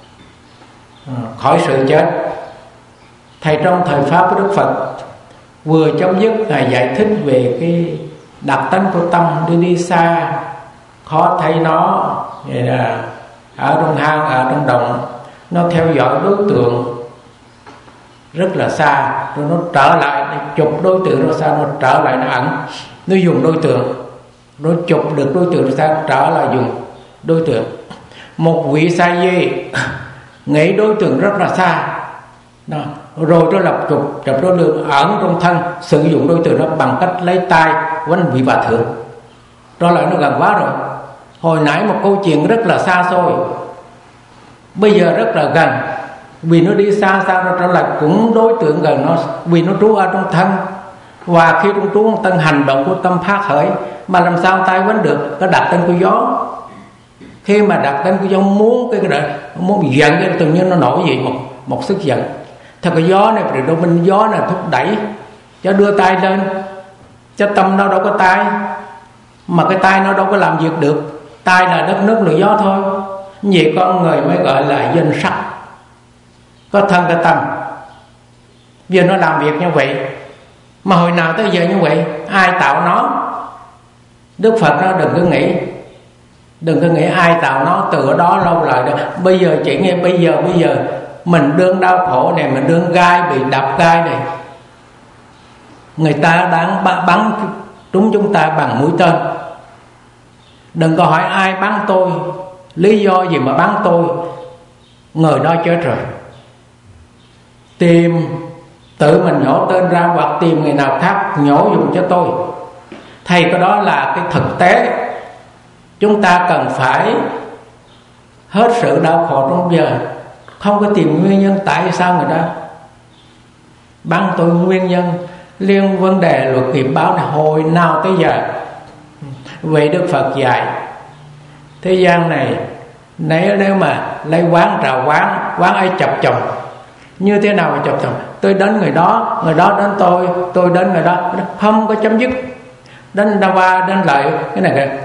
khỏi sự chết. Thầy trong thời pháp của Đức Phật vừa chấm dứt, Ngài giải thích về cái đặc tánh của tâm đi xa, khó thấy nó. Vậy là ở trong hang, ở trong động, nó theo dõi đối tượng rất là xa, rồi nó trở lại, nó chụp đối tượng nó xa, nó trở lại, nó ẩn, nó dùng đối tượng, nó chụp được đối tượng xa, trở lại dùng đối tượng. Một vị sa di nghĩ đối tượng rất là xa đó, rồi nó lập chụp đối tượng ẩn trong thân, sử dụng đối tượng đó bằng cách lấy tay quánh vị Hòa Thượng, đó lại nó gần quá rồi. Hồi nãy một câu chuyện rất là xa xôi, bây giờ rất là gần, vì nó đi xa nó trở lại cũng đối tượng gần nó, vì nó trú ở trong thân. Và khi trong trú trong thân, hành động của tâm phát khởi, mà làm sao tay quánh được cái đặc tính của gió. Khi mà đặc tính của gió muốn muốn giận, cái tự nhiên nó nổi gì một sức giận. Thật cái gió này phải đâu bên gió này thúc đẩy cho đưa tay lên, cho tâm nó đâu có tay, mà cái tay nó đâu có làm việc được. Tay là đất nước là gió thôi. Vậy con người mới gọi là danh sắc, có thân có tâm. Giờ nó làm việc như vậy, mà hồi nào tới giờ như vậy, ai tạo nó? Đức Phật nó đừng có nghĩ ai tạo nó, từ ở đó lâu lại đó. Bây giờ chỉ nghe bây giờ mình đương đau khổ này, mình đương gai, bị đập gai này, người ta đang bắn trúng chúng ta bằng mũi tên. Đừng có hỏi ai bắn tôi, lý do gì mà bắn tôi, người đó chết rồi. Tìm tự mình nhổ tên ra, hoặc tìm người nào khác nhổ dùng cho tôi. Thầy cái đó là cái thực tế. Chúng ta cần phải hết sự đau khổ trong giờ, không có tìm nguyên nhân tại sao người ta bắn tôi. Nguyên nhân liên vấn đề luật nghiệp báo này hồi nào tới giờ. Vậy Đức Phật dạy thế gian này, nếu mà lấy quán trào quán ấy chập chồng, như thế nào mà chập chồng? Tôi đến người đó đến tôi đến người đó, không có chấm dứt. Đến đa qua đến lại cái này kìa,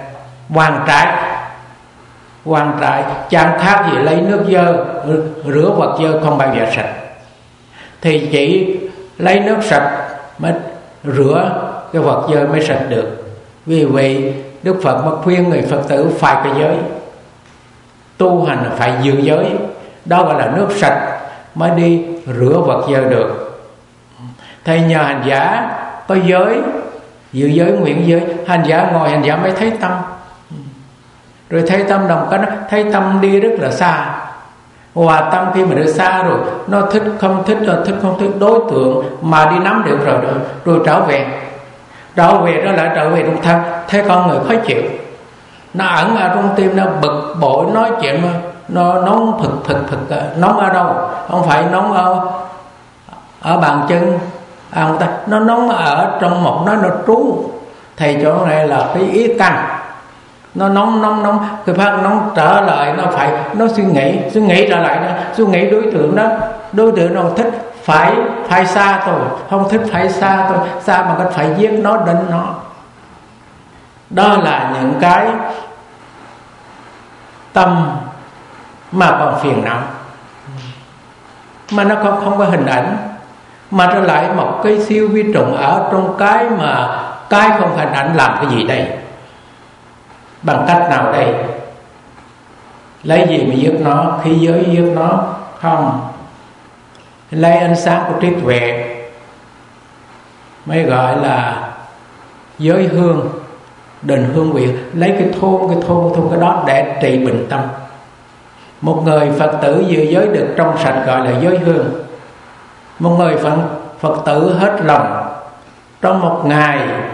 hoàn trại chẳng khác gì lấy nước dơ rửa vật dơ không bao giờ sạch. Thì chỉ lấy nước sạch mới rửa cái vật dơ mới sạch được. Vì vậy Đức Phật mới khuyên người Phật tử phải cái giới, tu hành là phải giữ giới, đó gọi là nước sạch mới đi rửa vật dơ được. Thầy nhờ hành giả có giới, giữ giới, nguyện giới, hành giả ngồi hành giả mới thấy tâm. Rồi thấy tâm đồng cái thấy tâm đi rất là xa. Và tâm khi mà đi xa rồi, nó thích không thích, rồi thích không thích đối tượng mà đi nắm được rồi trở về đó lại trở về trong thân. Thấy con người khó chịu, nó ẩn ở trong tim, nó bực bội, nói chuyện nó nóng phực. Nóng ở đâu? Không phải nóng ở bàn chân nó nóng ở trong một nó trú. Thầy chỗ này là cái ý căn, nó nóng cái phát nóng trở lại, nó suy nghĩ trở lại đó, suy nghĩ đối tượng nào thích phải xa thôi, không thích phải xa thôi, xa bằng cách phải giết nó, đánh nó. Đó là những cái tâm mà còn phiền não, mà nó không có hình ảnh, mà nó lại một cái siêu vi trùng ở trong cái mà cái không hình ảnh. Làm cái gì đây? Bằng cách nào đây? Lấy gì mà giết nó? Khí giới giết nó? Không. Lấy ánh sáng của trí tuệ mới gọi là giới hương, định hương vị. Lấy cái thôn cái đó để trị bệnh tâm. Một người Phật tử giữ giới được trong sạch gọi là giới hương. Một người Phật tử hết lòng trong một ngày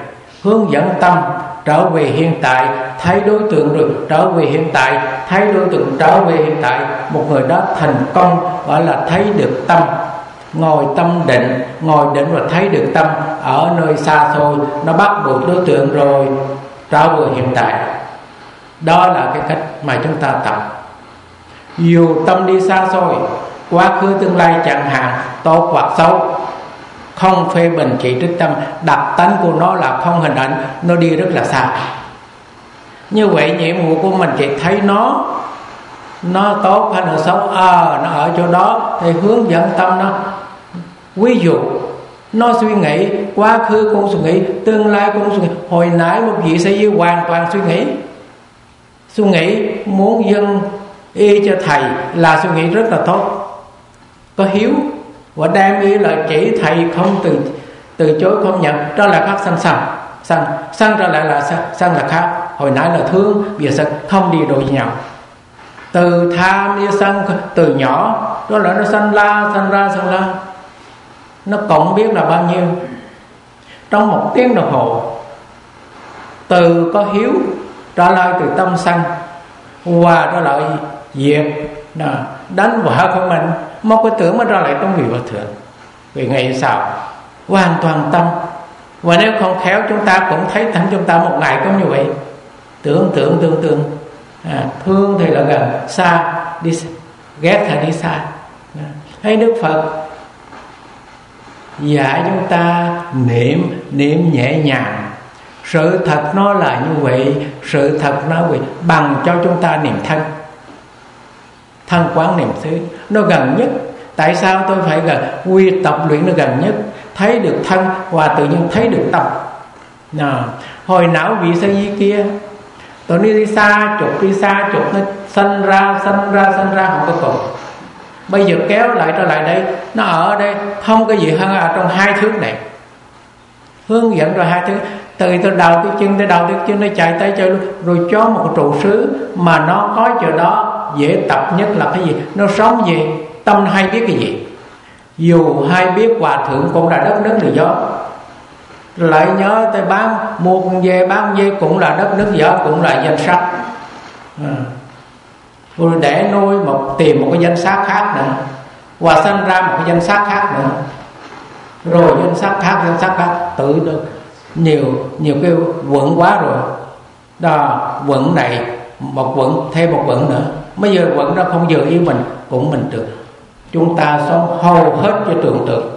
hướng dẫn tâm trở về hiện tại, thấy đối tượng rồi trở về hiện tại, thấy đối tượng trở về hiện tại. Một người đó thành công gọi là thấy được tâm. Ngồi tâm định, ngồi định và thấy được tâm ở nơi xa xôi, nó bắt được đối tượng rồi trở về hiện tại. Đó là cái cách mà chúng ta tập. Dù tâm đi xa xôi, quá khứ tương lai chẳng hạn, tốt hoặc xấu, không phê bình chỉ trích tâm. Đặc tánh của nó là không hình ảnh, nó đi rất là xa. Như vậy nhiệm vụ của mình chỉ thấy nó tốt hay là xấu, nó ở chỗ đó thì hướng dẫn tâm nó. Ví dụ nó suy nghĩ, quá khứ cũng suy nghĩ, tương lai cũng suy nghĩ. Hồi nãy một vị sư gì hoàn toàn suy nghĩ muốn dâng y cho thầy là suy nghĩ rất là tốt, có hiếu, và đem y là chỉ thầy không từ chối không nhận. Đó là khác sân trở lại là sân là khác. Hồi nãy là thương, bây giờ không đi đôi với nhau. Từ tham đi sân từ nhỏ, đó là nó sanh ra. Nó cộng biết là bao nhiêu. Trong 1 tiếng đồng hồ, từ có hiếu trở lại từ tâm sân, và trở lại diệt đánh vợ của mình, một cái tưởng mà ra lại trong vị Hòa Thượng. Vì ngày sau hoàn toàn tâm. Và nếu không khéo chúng ta cũng thấy thẳng chúng ta một ngày cũng như vậy. Tưởng thương thì là gần, xa đi, ghét thì đi xa. Thấy Đức Phật dạy chúng ta niệm nhẹ nhàng. Sự thật nó là như vậy. Sự thật nó vậy, bằng cho chúng ta niệm thân quán niệm xứ. Nó gần nhất. Tại sao tôi phải quy tập luyện nó gần nhất? Thấy được thân và tự nhiên thấy được tâm. Hồi não vị sa di kia, tôi đi xa chục, nó sanh ra không có cùng. Bây giờ kéo lại trở lại đây, nó ở đây không có gì hơn ở trong 2 thước này. Hướng dẫn rồi 2 thước, từ đầu tới chân nó chạy tới chơi luôn. Rồi cho một cái trụ xứ mà nó có chỗ đó dễ tập nhất là cái gì? Nó sống gì? Tâm hay biết cái gì? Dù hay biết Hòa Thượng cũng là đất nước gió, lại nhớ tới mua con dê cũng là đất nước gió, cũng là danh sắc. Rồi để nuôi tìm một cái danh sắc khác nữa, và sanh ra một cái danh sắc khác nữa, rồi danh sắc khác tự được nhiều cái quận quá rồi. Đó, quận này một quận, thêm một quận nữa. Bây giờ quận đó không vừa ý mình cũng mình được. Chúng ta sống hầu hết cho tưởng tượng,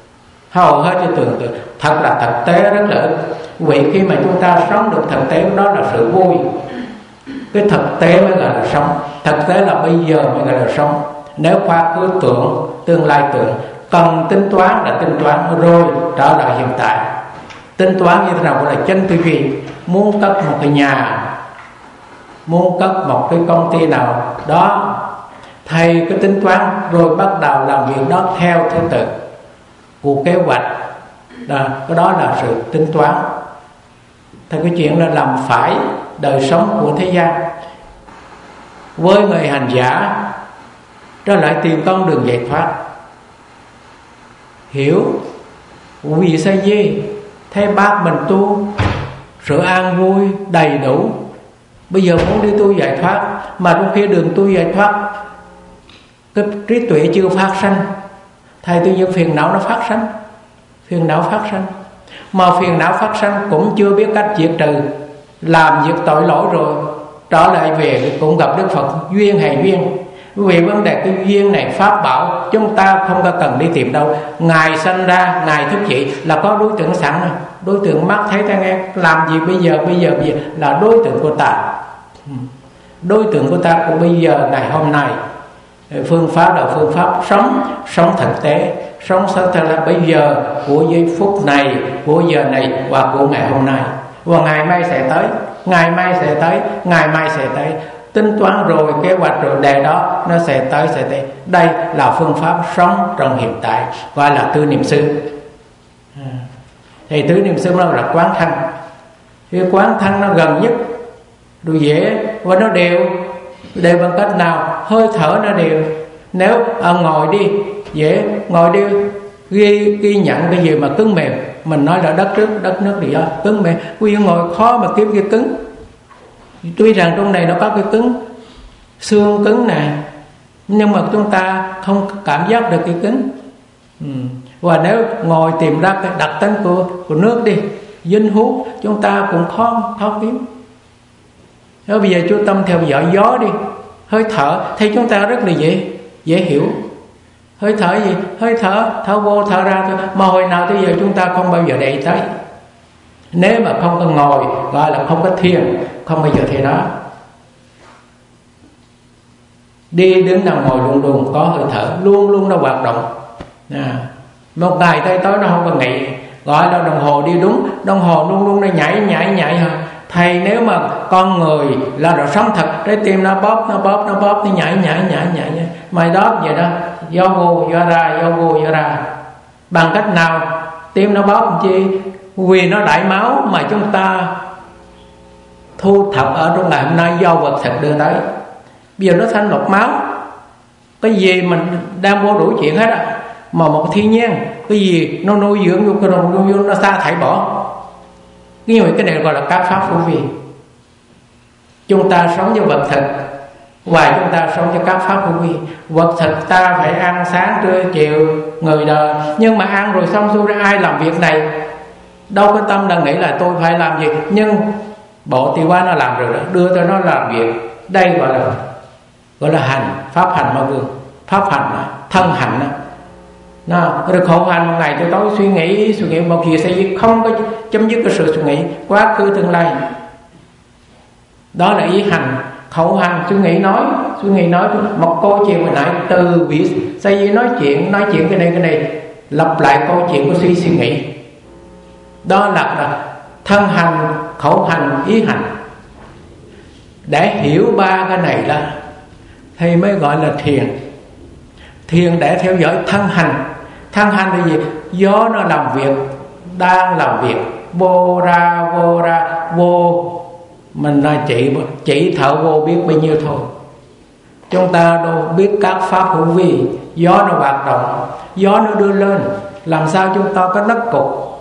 thật là thực tế rất là ít. Vì khi mà chúng ta sống được thực tế, đó là sự vui. Cái thực tế mới gọi là sống. Thực tế là bây giờ mới gọi là sống. Nếu quá khứ tưởng, tương lai tưởng, cần tính toán là tính toán, rồi trở lại hiện tại. Tính toán như thế nào gọi là chân tư duy. Muốn cất một cái nhà, muốn cất một cái công ty nào đó, thầy cứ tính toán rồi bắt đầu làm việc đó theo thứ tự của kế hoạch. Cái đó là sự tính toán. Thì cái chuyện là làm phải đời sống của thế gian. Với người hành giả trở lại tìm con đường giải thoát, hiểu vì sao gì thấy bác mình tu sự an vui đầy đủ. Bây giờ muốn đi tu giải thoát, mà trong khi đường tu giải thoát cái trí tuệ chưa phát sanh, thầy tự nhiên phiền não nó phát sanh. Mà phiền não phát sanh cũng chưa biết cách diệt trừ, làm việc tội lỗi rồi trở lại về cũng gặp Đức Phật. Duyên hay duyên. Vì vấn đề cái duyên này pháp bảo, chúng ta không có cần đi tìm đâu. Ngài sanh ra, Ngài thức dậy là có đối tượng sẵn rồi. Đối tượng mắt thấy tai nghe. Làm gì bây giờ là đối tượng của ta. Đối tượng của ta của bây giờ, ngày hôm nay. Phương pháp là phương pháp sống thực tế. Sống thực tế là bây giờ, của giây phút này, của giờ này và của ngày hôm nay. Và ngày mai sẽ tới. Tính toán rồi, kế hoạch rồi, đề đó nó sẽ tới. Đây là phương pháp sống trong hiện tại, gọi là tứ niệm xứ. Thì tứ niệm xứ nó là quán thân. Cái quán thân nó gần nhất, đồ dễ và nó đều bằng cách nào? Hơi thở nó đều. Nếu ngồi đi dễ, ngồi đi ghi nhận cái gì mà cứng mềm, Mình nói là đất nước thì do cứng mẹ. Quý vị ngồi khó mà kiếm cái cứng. Tuy rằng trong này nó có cái cứng, xương cứng nè, nhưng mà chúng ta không cảm giác được cái cứng. Và nếu ngồi tìm ra cái đặc tính của nước đi, dính hút, chúng ta cũng khó kiếm. Nếu bây giờ chú tâm theo dõi gió đi, hơi thở thì chúng ta rất là dễ hiểu. Hơi thở gì? Hơi thở vô thở ra thôi. Mà hồi nào tới giờ chúng ta không bao giờ để tới. Nếu mà không có ngồi, gọi là không có thiền, không bao giờ thấy đó. Đi đứng nằm ngồi luôn luôn có hơi thở, luôn luôn nó hoạt động. Một ngày tới tối nó không có nghỉ. Gọi là đồng hồ đi đúng, đồng hồ luôn luôn nó nhảy ha. Thầy nếu mà con người là nó sống thật, trái tim nó bóp, nó nhảy. Mà đó vậy đó, do vô do ra. Bằng cách nào? Tim nó bóp chi? Vì nó đẩy máu mà chúng ta thu thập ở trong ngày hôm nay do vật thực đưa tới. Bây giờ nó thành lọc máu. Cái gì mình đang vô đủ chuyện hết á. Mà một thiên nhiên, cái gì nó nuôi dưỡng vô cái đồng nuôi nó sa thải bỏ. Cái này gọi là các pháp hữu vi. Chúng ta sống với vật thực và chúng ta sống với các pháp hữu vi. Vật thực ta phải ăn sáng trưa chiều người đời, nhưng mà ăn rồi xong xuôi ra ai làm việc này? Đâu có tâm đang nghĩ là tôi phải làm gì. Nhưng bộ tỳ qua nó làm rồi đó, đưa cho nó làm việc. Đây gọi là hành, pháp hành ma vương. Pháp hành đó, thân hành đó. Rồi khổ hành một ngày cho tối suy nghĩ một gì sẽ không có chấm dứt cái sự suy nghĩ quá khứ tương lai. Đó là ý hành. Khẩu hành suy nghĩ nói một câu chuyện hồi nãy từ việc xây dựng nói chuyện cái này lặp lại câu chuyện của suy nghĩ. Đó là thân hành, khẩu hành, ý hành. Để hiểu ba cái này là thì mới gọi là thiền. Thiền để theo dõi thân hành. Thân hành là gì? Gió nó làm việc, đang làm việc, vô ra, vô. Mình là chỉ thở vô biết bao nhiêu thôi. Chúng ta đâu biết các pháp hữu vi. Gió nó hoạt động, gió nó đưa lên. Làm sao chúng ta có đất cục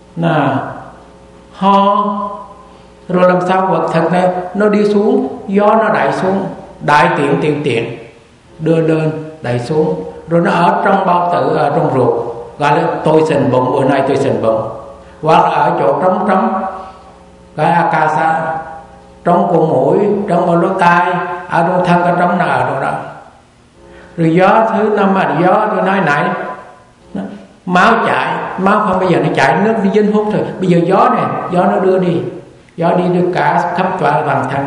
ho. Rồi làm sao vật thật này nó đi xuống, gió nó đẩy xuống, đại tiện đưa lên đẩy xuống. Rồi nó ở trong bao tử, ở trong ruột, gọi là tôi sình bụng, bữa nay tôi sình bụng. Hoặc là ở chỗ trống cái akasa, trong cổ mũi, trong lỗ tai, ở trong thân, ở trong nào đó. Rồi gió thứ năm mà gió tôi nói nãy, máu không bây giờ nó chạy, nước đi dính hút thôi. Bây giờ gió này, gió nó đưa đi, gió đi được cả khắp toàn thân.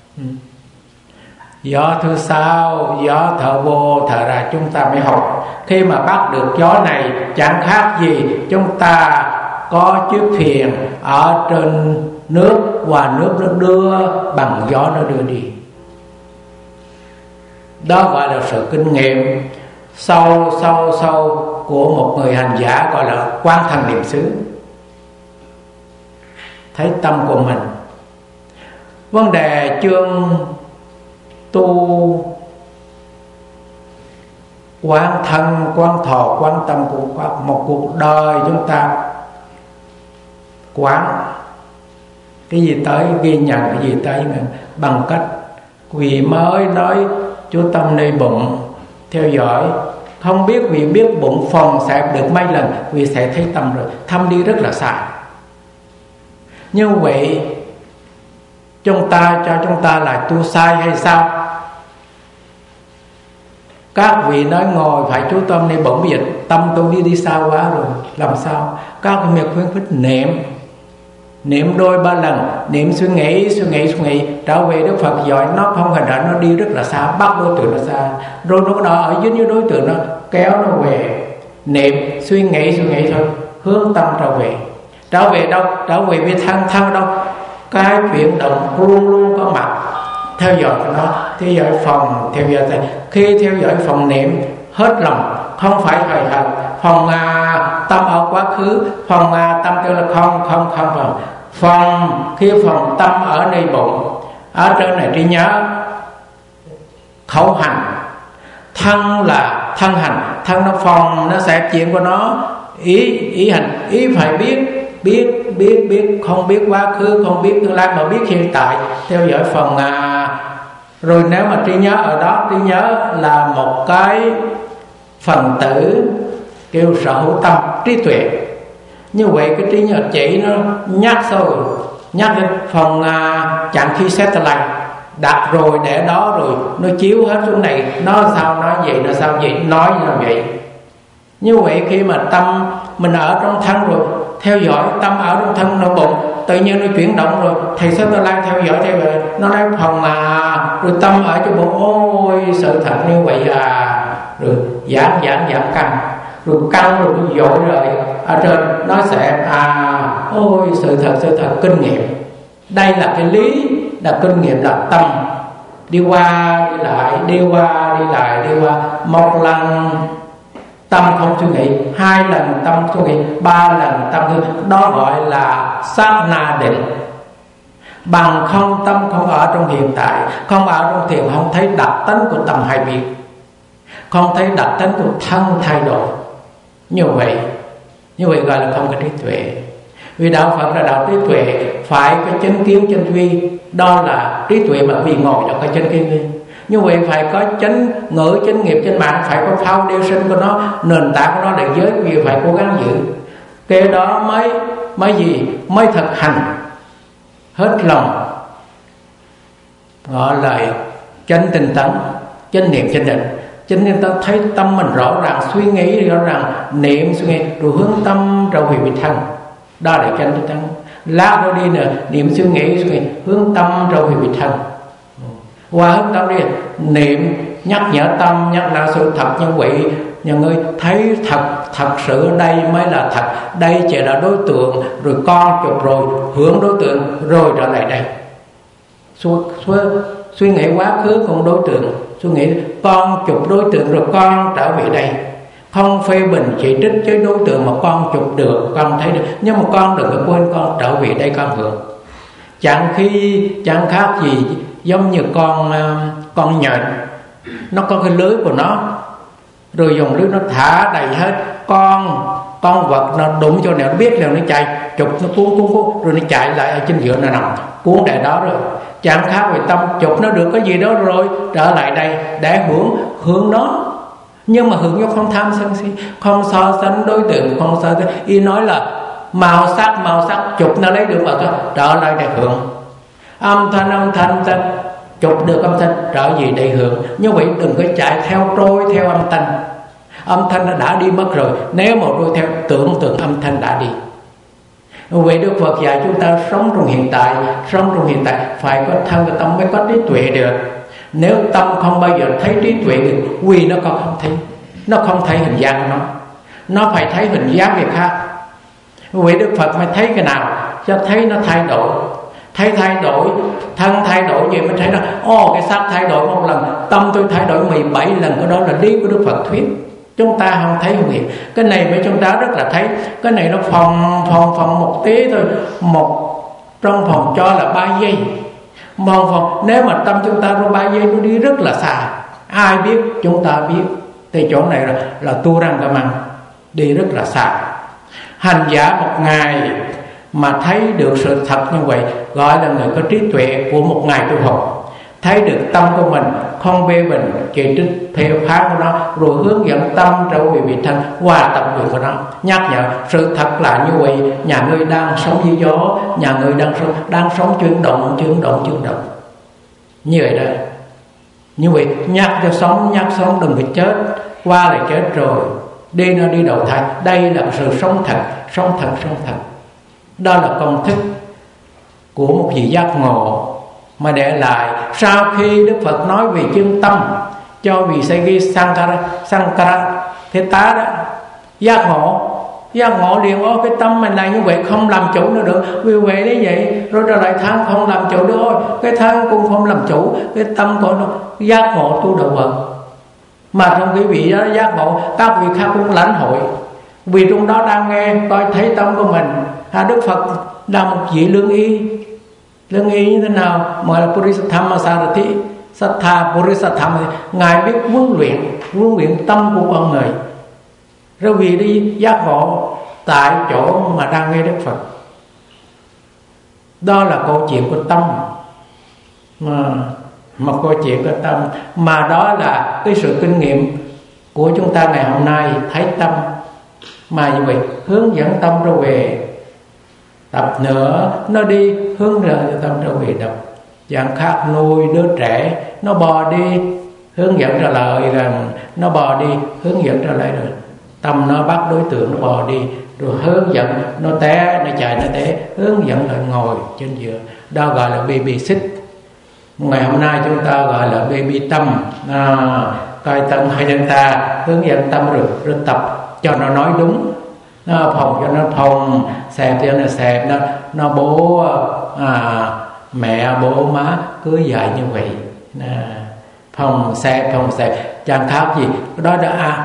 Gió thứ sáu, gió thở vô thở ra chúng ta mới học. Khi mà bắt được gió này chẳng khác gì chúng ta có chiếc thuyền ở trên nước, và nước nó đưa bằng gió nó đưa đi. Đó gọi là sự kinh nghiệm sâu của một người hành giả, gọi là quan thần niệm xứ. Thấy tâm của mình. Vấn đề chương tu quán thân, quán thọ, quán tâm của một cuộc đời chúng ta quán cái gì tới ghi nhận, cái gì tới bằng cách vì mới nói chú tâm nơi bụng theo dõi. Không biết vì biết bụng phòng sẽ được mấy lần, vì sẽ thấy tâm rồi, thăm đi rất là xa. Như vậy chúng ta cho chúng ta là tu sai hay sao? Các vị nói ngồi phải chú tâm nên bỗng bây giờ tâm tôi đi xa quá rồi, làm sao? Các vị khuyến khích niệm đôi ba lần, niệm suy nghĩ trở về Đức Phật giỏi, nó không hành động, nó đi rất là xa, bắt đối tượng nó xa, rồi nó ở dưới như đối tượng nó kéo nó về. Niệm suy nghĩ thôi, hướng tâm trở về đâu? Trở về với thân đâu? Cái chuyển động luôn luôn có mặt, theo dõi nó, theo dõi phòng, theo dõi khi theo dõi phòng niệm hết lòng, không phải thời hận. Phòng tâm ở quá khứ, phòng tâm tức là không phòng khi phòng tâm ở nơi bụng, ở trên này trí nhớ. Khẩu hành, thân là thân hành, thân nó phòng, nó sẽ chuyện của nó, ý hành, ý phải biết, không biết quá khứ, không biết tương lai mà biết hiện tại, theo dõi phần rồi nếu mà trí nhớ ở đó, trí nhớ là một cái phần tử kêu sở hữu tâm, trí tuệ. Như vậy cái trí nhớ chỉ nó nhắc rồi, nhắc đến phần chẳng khi satellite đặt rồi để đó rồi nó chiếu hết xuống này, nó sao nói vậy, nó sao vậy, nói như vậy. Như vậy khi mà tâm mình ở trong thân rồi, theo dõi tâm ở trong thân nội bụng, tự nhiên nó chuyển động rồi, thầy satellite theo dõi nó nói phần rồi tâm ở trong bụng, ôi sự thật như vậy rồi giảm căng, rồi căng rồi nó dội rồi ở trên nó sẽ ôi sự thật kinh nghiệm. Đây là cái lý, là kinh nghiệm, là tâm đi qua đi lại một lần tâm không suy nghĩ, 2 lần tâm suy nghĩ, 3 lần tâm suy nghĩ, đó gọi là sát na định. Bằng không tâm không ở trong hiện tại, không ở trong thiền, không thấy đặc tính của tâm hay biết, không thấy đặc tính của thân thay đổi. Như vậy gọi là không có trí tuệ. Vì đạo Phật là đạo trí tuệ, phải có chánh kiến chánh vi, đó là trí tuệ mà vì ngồi đó có chánh kiến. Như vậy phải có chánh ngữ, chánh nghiệp, chánh mạng, phải có foundation của nó, nền tảng của nó để giới vì phải cố gắng giữ. Cái đó mới thực hành hết lòng, gọi là chánh tinh tấn, chánh niệm, chánh định. Chánh niệm ta thấy tâm mình rõ ràng, suy nghĩ rõ ràng, niệm suy nghĩ rồi hướng tâm trở về vị thân, đó là chánh tinh tấn. Lát nữa đi nữa niệm suy nghĩ hướng tâm trở về vị thân, qua hướng tâm đi niệm nhắc nhở tâm, nhắc lại sự thật như vậy. Nhà người thấy thật sự ở đây mới là thật, đây chỉ là đối tượng, rồi con chụp rồi hướng đối tượng rồi trở lại đây. Suy nghĩ quá khứ cũng đối tượng, suy nghĩ con chụp đối tượng rồi con trở về đây. Không phê bình chỉ trích với đối tượng mà con chụp được, con thấy được, nhưng mà con đừng có quên con trở về đây con hưởng. Chẳng khác gì giống như con nhện, nó có cái lưới của nó, rồi dùng lưới nó thả đầy hết, con vật nó đụng cho nó biết là nó chạy, chụp nó cuốn rồi nó chạy lại ở trên giữa nó nằm cuốn tại đó rồi. Chẳng khác về tâm, chụp nó được cái gì đó rồi trở lại đây để hướng nó, nhưng mà hướng nó không tham sân si, không so sánh đối tượng, không so sánh. Y nói là màu sắc chụp nó lấy được mà trở lại để hưởng. Âm thanh chụp được âm thanh trở về đây hưởng. Như vậy đừng có chạy trôi theo âm thanh nó đã đi mất rồi. Nếu mà trôi theo tưởng âm thanh đã đi. Vậy Đức Phật dạy chúng ta sống trong hiện tại phải có thân và tâm mới có trí tuệ được. Nếu tâm không bao giờ thấy trí tuệ được, vì nó không thấy hình dáng của nó phải thấy hình dáng việc khác. Vậy Đức Phật mới thấy cái nào cho thấy nó thay đổi, thân thay đổi vậy mới thấy nó cái xác thay đổi một lần, tâm tôi thay đổi 17 lần. Cái đó là lý của Đức Phật thuyết, chúng ta không thấy không hiểu. Cái này mà chúng ta rất là thấy. Cái này nó phòng một tí thôi, trong phòng cho là 3 giây. Nếu mà tâm chúng ta trong 3 giây nó đi rất là xa, ai biết? Chúng ta biết. Thì chỗ này là tu răng cả măng, đi rất là xa. Hành giả một ngày mà thấy được sự thật như vậy gọi là người có trí tuệ của một ngày tu học. Thấy được tâm của mình, không bê bình chỉ trích phê phán của nó, rồi hướng dẫn tâm trở về vị thân, hòa tập được của nó, nhắc nhở sự thật là như vậy. Nhà ngươi đang sống như gió, nhà ngươi đang sống chuyển động. Như vậy đó. Như vậy nhắc sống đừng phải chết, qua là chết rồi, đi nó đi đầu thai. Đây là sự sống thật. Đó là công thức của một vị giác ngộ mà để lại sau khi Đức Phật nói về chân tâm cho vị Sagi Sankara Thế Tá đó. Giác ngộ liền cái tâm mình này như vậy không làm chủ nữa được. Vì vậy đấy vậy rồi trở lại thân không làm chủ được, cái thân cũng không làm chủ, cái tâm của nó giác ngộ tu đạo Phật. Mà trong quý vị đó giác ngộ, các vị khác cũng lãnh hội, vì trong đó đang nghe coi thấy tâm của mình. Đức Phật là một vị lương y như thế nào mà là Purisatthama Sarati Sattha Purisatthama. Ngài biết huấn luyện tâm của con người. rồi vì đi giác ngộ tại chỗ mà đang nghe Đức Phật. Đó là câu chuyện của tâm, một câu chuyện của tâm, mà đó là cái sự kinh nghiệm của chúng ta ngày hôm nay. Thấy tâm mà như vậy hướng dẫn tâm trở về tập nữa, nó đi hướng dẫn tâm trở về đập. Dạng khác nuôi đứa trẻ, nó bò đi hướng dẫn trở lại rằng nó bò đi hướng dẫn trở lại, rồi tâm nó bắt đối tượng nó bò đi, rồi hướng dẫn nó té, nó chạy nó té, hướng dẫn lại ngồi trên giường. Đó gọi là baby sit. Ngày hôm nay chúng ta gọi là baby tâm. Coi tâm hay chúng ta hướng dẫn tâm rồi tập cho nó nói đúng, nó phòng cho nó phòng, xẹp cho nó xẹp, nó bố mẹ bố má cứ dạy như vậy. Phòng xẹp chẳng khác gì. Đó là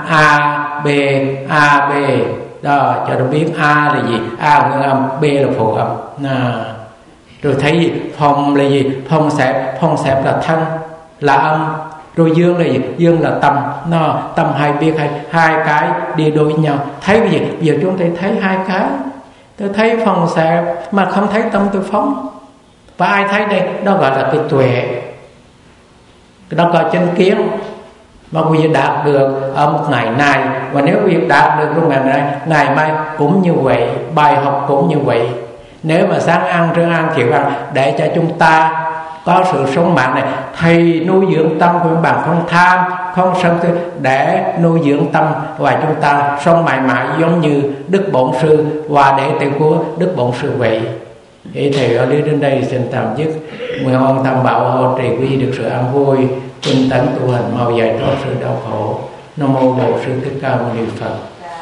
A B đó, cho nó biết A là gì, A nguyên âm, B là phụ âm. Rồi thấy gì? Phòng là gì? Phòng xẹp là thân, là âm. Rồi dương là gì? Dương là tâm. Tâm hay biết hay, hai cái đi đôi với nhau. Thấy cái gì? Giờ chúng ta thấy hai cái. Tôi thấy phòng xẹp mà không thấy tâm tôi phóng. Và ai thấy đây? Đó gọi là cái tuệ. Đó gọi chân kiến. Mà quý vị đạt được ở một ngày nay, và nếu quý vị đạt được trong ngày nay, ngày mai cũng như vậy, bài học cũng như vậy. Nếu mà sáng ăn trưa ăn chiều ăn, để cho chúng ta có sự sống mạng này, thầy nuôi dưỡng tâm của các bạn, không tham không sân để nuôi dưỡng tâm, và chúng ta sống mãi mãi giống như Đức Bổn Sư và đệ tử của Đức Bổn Sư vậy. Thì thầy ở đến đây xin tạm dứt. Nguyện ông Tam Bảo hộ trì quý được sự an vui, tinh tấn tu hành, mau giải thoát sự đau khổ. Nam mô Bổn Sư Thích Ca Mâu Ni Phật.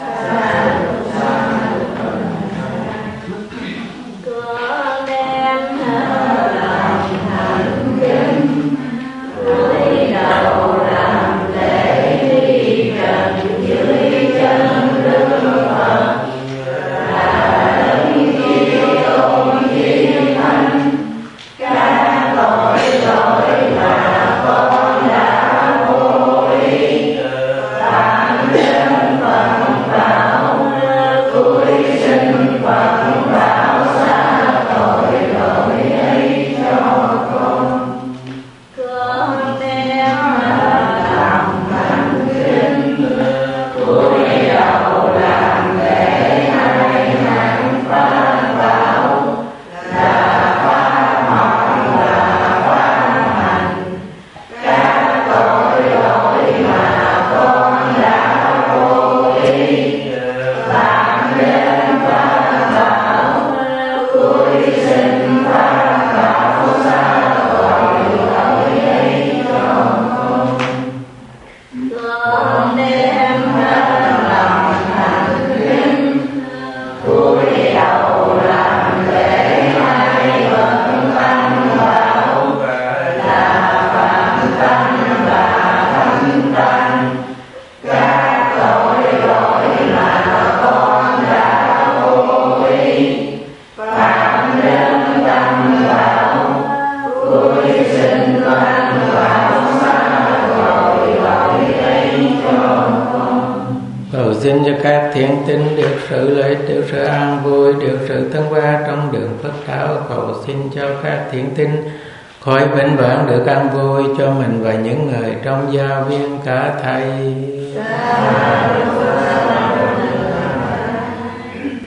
Xin cho các thiện tín được sự lợi ích, được sự an vui, được sự thăng hoa trong đường Phật đạo. Cầu xin cho các thiện tín khỏi vĩnh viễn được an vui cho mình và những người trong gia viên cả thầy.